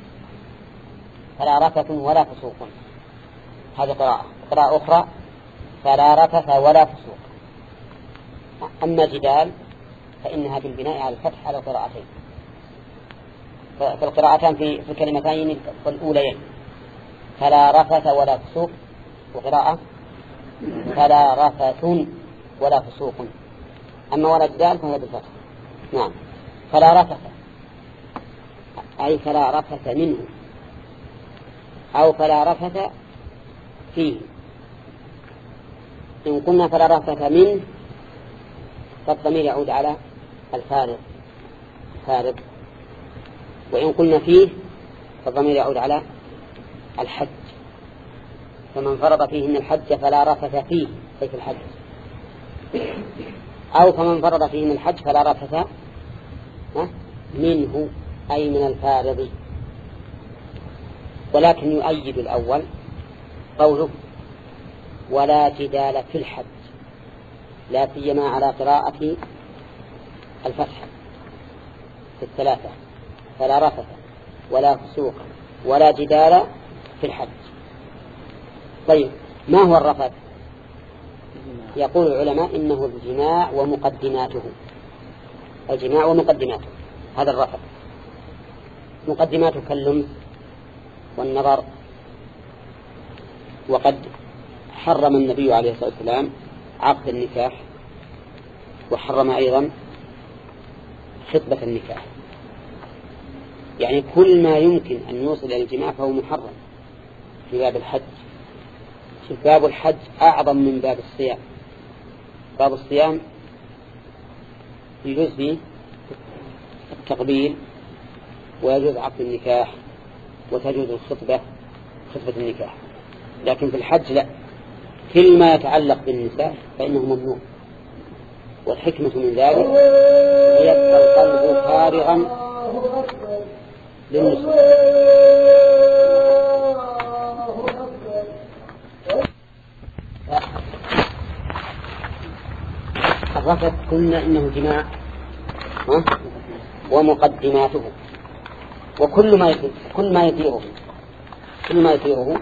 فلا رفث ولا فسوق، هذه قراءة. قراءة أخرى فلا رفث ولا فسوق. أما جدال فإنها بالبناء على الفتح على القراءتين، فالقراءتان في في الكلمتين الأوليين فلا رفث ولا فسوق، وقراءة فلا رفث ولا فسوق. أما ولا جدال فهي بالفتح. نعم. فلا رفث أي فلا رفث منه، أو فلا رفث فيه. إن قلنا فلا رفث منه فالضمير يعود على الفارغ فارغ، وإن قلنا فيه فالضمير يعود على الحج. فمن فرض فيهن الحج فلا رفث فيه أي في الحج، أو فمن فرض فيهن الحج فلا رفث منه أي من الفارض. ولكن يؤيد الأول قوله ولا جدال في الحج، لا سيما على قراءة الفتح في الثلاثة، فلا رفث ولا فسوق ولا جدال في الحج. طيب ما هو الرفث؟ يقول العلماء إنه الجماع ومقدماته، الجماع ومقدماته، هذا الرفث. مقدماته كاللمس والنظر. وقد حرم النبي عليه الصلاة والسلام عقد النكاح، وحرم أيضا خطبة النكاح، يعني كل ما يمكن أن يوصل إلى الجماع فهو محرم في باب الحج. باب الحج أعظم من باب الصيام. باب الصيام يجوز فيه التقبيل ويجوز عقد النكاح وتجوز الخطبة خطبة النكاح، لكن في الحج لا، كل ما يتعلق بالنساء فإنه ممنوع. والحكمة من ذلك يبقى القلب فارغا للنساء. الرفث قلنا إنه جماع ومقدماته، وكل ما يطيره كل ما يطيره كل ما يطيره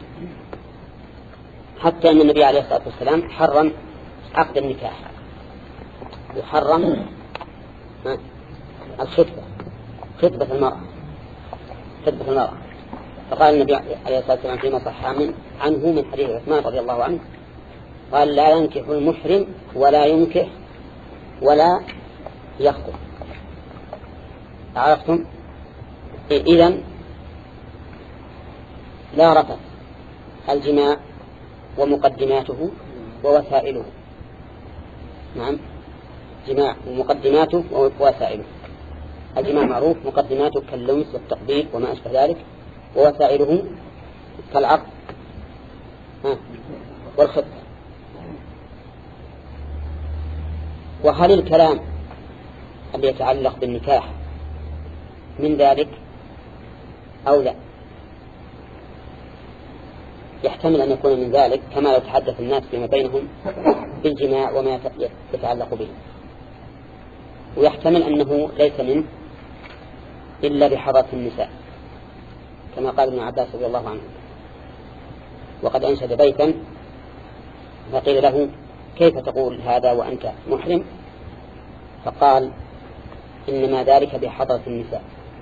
حتى أن النبي عليه الصلاة والسلام حرم عقد النكاح وحرم الخطبة خطبة المرأة خطبة المرأة فقال النبي عليه الصلاة والسلام فيما صح عنه من حديث عثمان رضي الله عنه قال لا ينكح المحرم ولا ينكح ولا يخطب. عرفتم؟ إذن لا رفث الجماع ومقدماته ووسائله. نعم، جماع ومقدماته ووسائله. الجماع معروف، مقدماته كاللمس والتقبيل وما أشبه ذلك، ووسائله كالعقد والخطبة. وهل الكلام الذي يتعلق بالنكاح من ذلك أو لا؟ يحتمل أن يكون من ذلك، كما لو تحدث الناس فيما بينهم بالجماع وما يتعلق به، ويحتمل أنه ليس منه إلا بحضرة النساء، كما قال ابن عباس رضي الله عنه. وقد أنشد بيتا فقيل له كيف تقول هذا وأنت محرم؟ فقال إنما ذلك بحضرة النساء،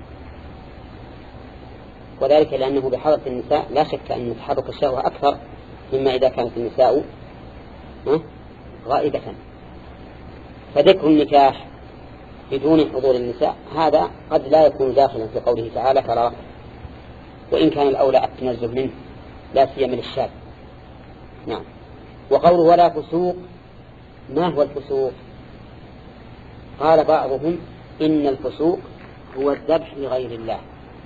وذلك لأنه بحضرة النساء لا شك أن تحرك الشهوة أكثر مما إذا كانت النساء غائبة. فذكر النكاح بدون حضور النساء هذا قد لا يكون داخلا في قوله تعالى فلا رفث، وإن كان الأولى التنزه منه لا سيما للشاب. نعم. وقوله ولا فسوق، ما هو الفسوق؟ قال بعضهم إن الفسوق هو الذبح لغير الله.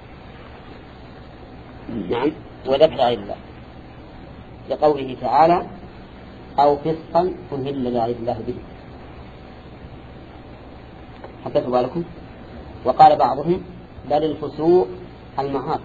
نعم، وذبح لغير الله، لقوله تعالى أو فسقا أهل لغير الله به. حدثوا بالكم. وقال بعضهم بل الفسوق المعاصي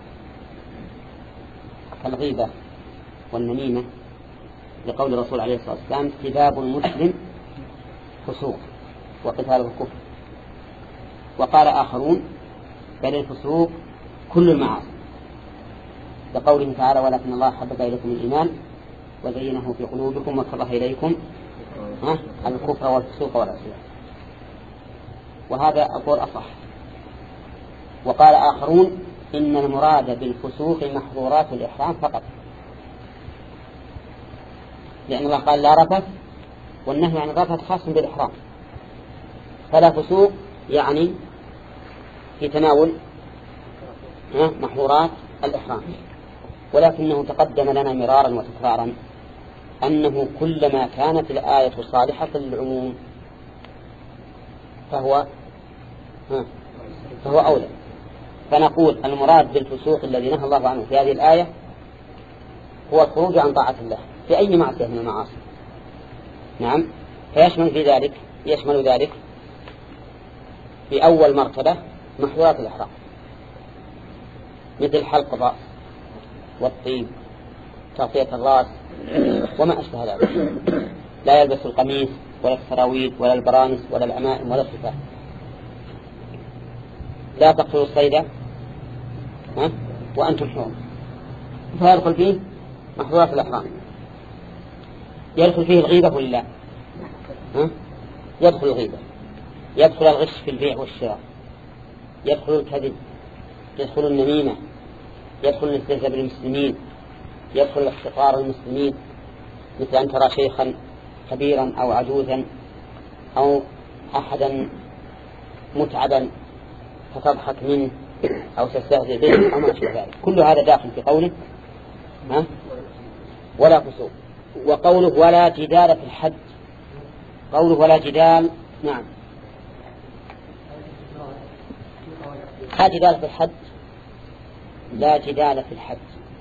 كالغيبة والنميمة، لقول الرسول عليه الصلاة والسلام سباب المسلم فسوق وقتاله كفر. وقال آخرون بل الفسوق كل المعاصي، لقوله تعالى ولكن الله حبب إليكم الإيمان وزينه في قلوبكم وكره إليكم الكفر والفسوق والعصيان، وهذا أقول أصح. وقال آخرون إن المراد بالفسوق محظورات الإحرام فقط، لأن الله قال لا رفث، والنهي عن الرفث خاص بالإحرام، فلا فسوق يعني في تناول محظورات الإحرام. ولكنه تقدم لنا مرارا وتكرارا أنه كلما كانت الآية صالحة للعموم فهو فهو أولى. فنقول المراد بالفسوق الذي نهى الله عنه في هذه الآية هو الخروج عن طاعة الله في أي معصية من المعاصي. نعم، فيشمل في ذلك يشمل ذلك في أول مرتبة محظورات الإحرام مثل حلق الرأس والطيب تغطية الرأس وما أشبه ذلك. لا يلبس القميص ولا السراويل ولا البرانس ولا العمائم ولا الخفاف. لا تقتلوا الصيد وأنتم حرم، فيدخل فيه محظورات الإحرام. يدخل فيه الغيبة ولا ها؟ يدخل الغيبة، يدخل الغش في البيع والشراء، يدخل الكذب، يدخل النميمة، يدخل الاستهزاء بالمسلمين، يدخل الاحتقار المسلمين، مثل أن ترى شيخا كبيرا أو عجوزا أو أحدا متعبا فتضحك منه أو تستهزئ به أو ما أشبه ذلك. كل هذا داخل في قوله ها؟ ولا فسوق. وقوله ولا جدال في الحج، قوله ولا جدال، نعم لا جدال في الحج، لا جدال في الحج.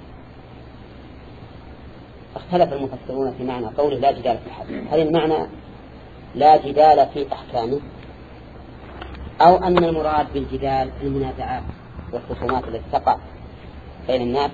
اختلف المفسرون في معنى قوله لا جدال في الحج، هل المعنى لا جدال في أحكامه، أو أن المراد بالجدال المنازعات والخصومات التي تقع بين الناس؟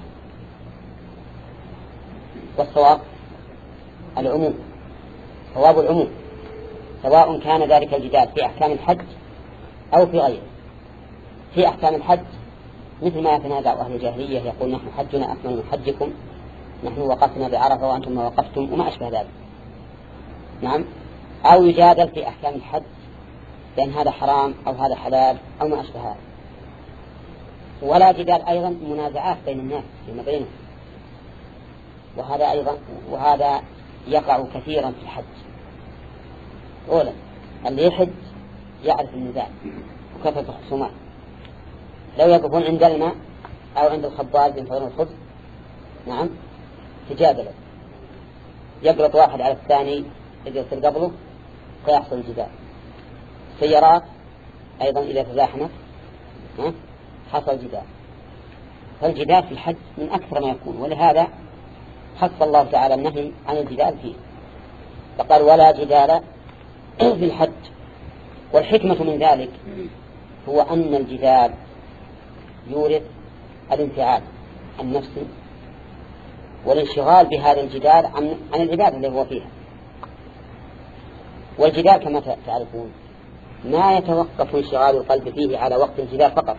والصواب العموم، صواب العموم، سواء كان ذلك الجدال في أحكام الحج أو في غيره. في أحكام الحج مثل ما يتنازع أهل الجاهلية، يقول نحن حجنا أكمل من حجكم، نحن وقفنا بعرفة وأنتم ما وقفتم وما أشبه ذلك. نعم، أو يجادل في أحكام الحج لأن هذا حرام أو هذا حلال أو ما أشبه هذا. ولا جدال أيضا منازعات بين الناس فيما بينهم، وهذا أيضا وهذا يقع كثيرا في الحج. أولا اللي يحج يعرف النزاع وكثرة الخصومات، لو يقفون عند الماء أو عند الخباز ينتظرون الخبز نعم تجادلوا، يقلط واحد على الثاني إذا يصير قبله فيحصل الجدال. سيارات أيضا إذا تزاحمت حصل جدال. فالجدال في الحج من أكثر ما يكون، ولهذا خص الله تعالى النهي عن الجدال فيه، فقال ولا جدال في الحج. والحكمة من ذلك هو أن الجدال يورث الانفعال النفسي والانشغال بهذا الجدال عن, عن العبادة اللي هو فيها. والجدال كما تعرفون ما يتوقف انشغال القلب فيه على وقت الجدال فقط،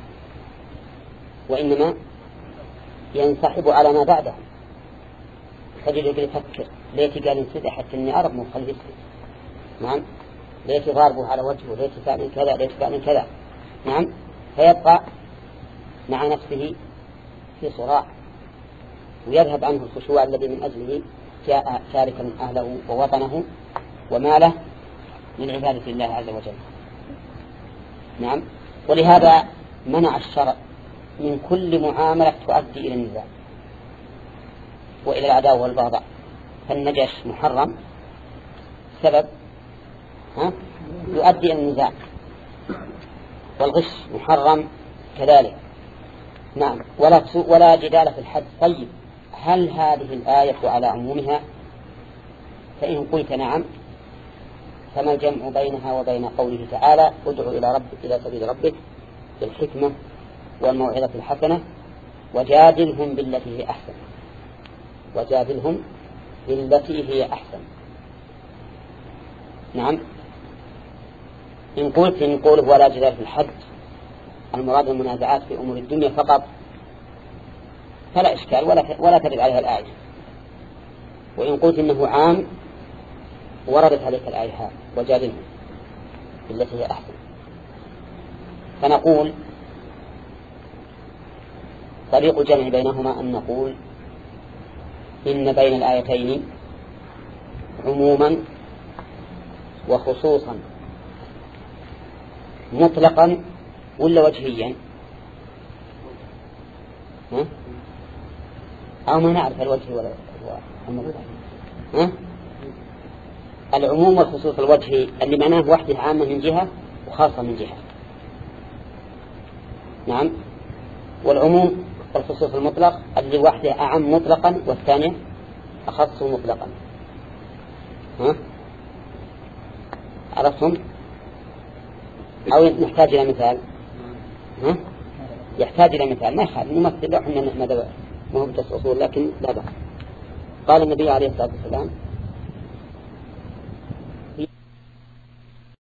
وإنما ينسحب على ما بعده. تجد يقول يفكر ليتي قال انسد حتى اني أعرف من خلف يسكت، نعم ليتي ضاربه على وجهه، ليتي فعل كذا، ليتي فعل كذا، نعم فيبقى مع نفسه في صراع، ويذهب عنه الخشوع الذي من أجله جاء تاركا أهله ووطنه وماله من عبادة الله عز وجل. نعم، ولهذا منع الشرع من كل معاملة تؤدي إلى النزاع وإلى العداوة والبغضاء. فالنجش محرم سبب ها يؤدي إلى النزاع، والغش محرم كذلك. نعم، ولا ولا جدال في الحج. طيب هل هذه الآية على عمومها؟ فإن قلت نعم فما الجمع بينها وبين قوله تعالى ادع إلى ربك إلى سبيل ربك بالحكمة والموعظة الحسنة وجادلهم بالتي هي أحسن وجادلهم بالتي هي أحسن. نعم. إن قلت إن قوله ولا جدال في الحج المراد المنازعات في أمور الدنيا فقط فلا إشكال ولا ولا ترد عليها الآية. وإن قلت إنه عام وردت عليك الآية وجادلهم بالتي هي أحسن. فنقول طريق الجمع بينهما أن نقول إن بين الآيتين عموما وخصوصا مطلقا ولا وجهيا ها؟ أو ما نعرف الوجه ولا المطلق ها؟ العموم والخصوص الوجهي اللي معناه وحده عامة من جهة وخاصة من جهة. نعم. والعموم والخصوص المطلق اللي وحده أعم مطلقا والثانية أخص مطلقا. ها؟ عرفتم؟ أو نحتاج إلى مثال؟ ها؟ يحتاج إلى مثال ما يخالف نمثل له إحنا ماذا ما هو بس أصول لكن لا بأس. قال النبي عليه الصلاة والسلام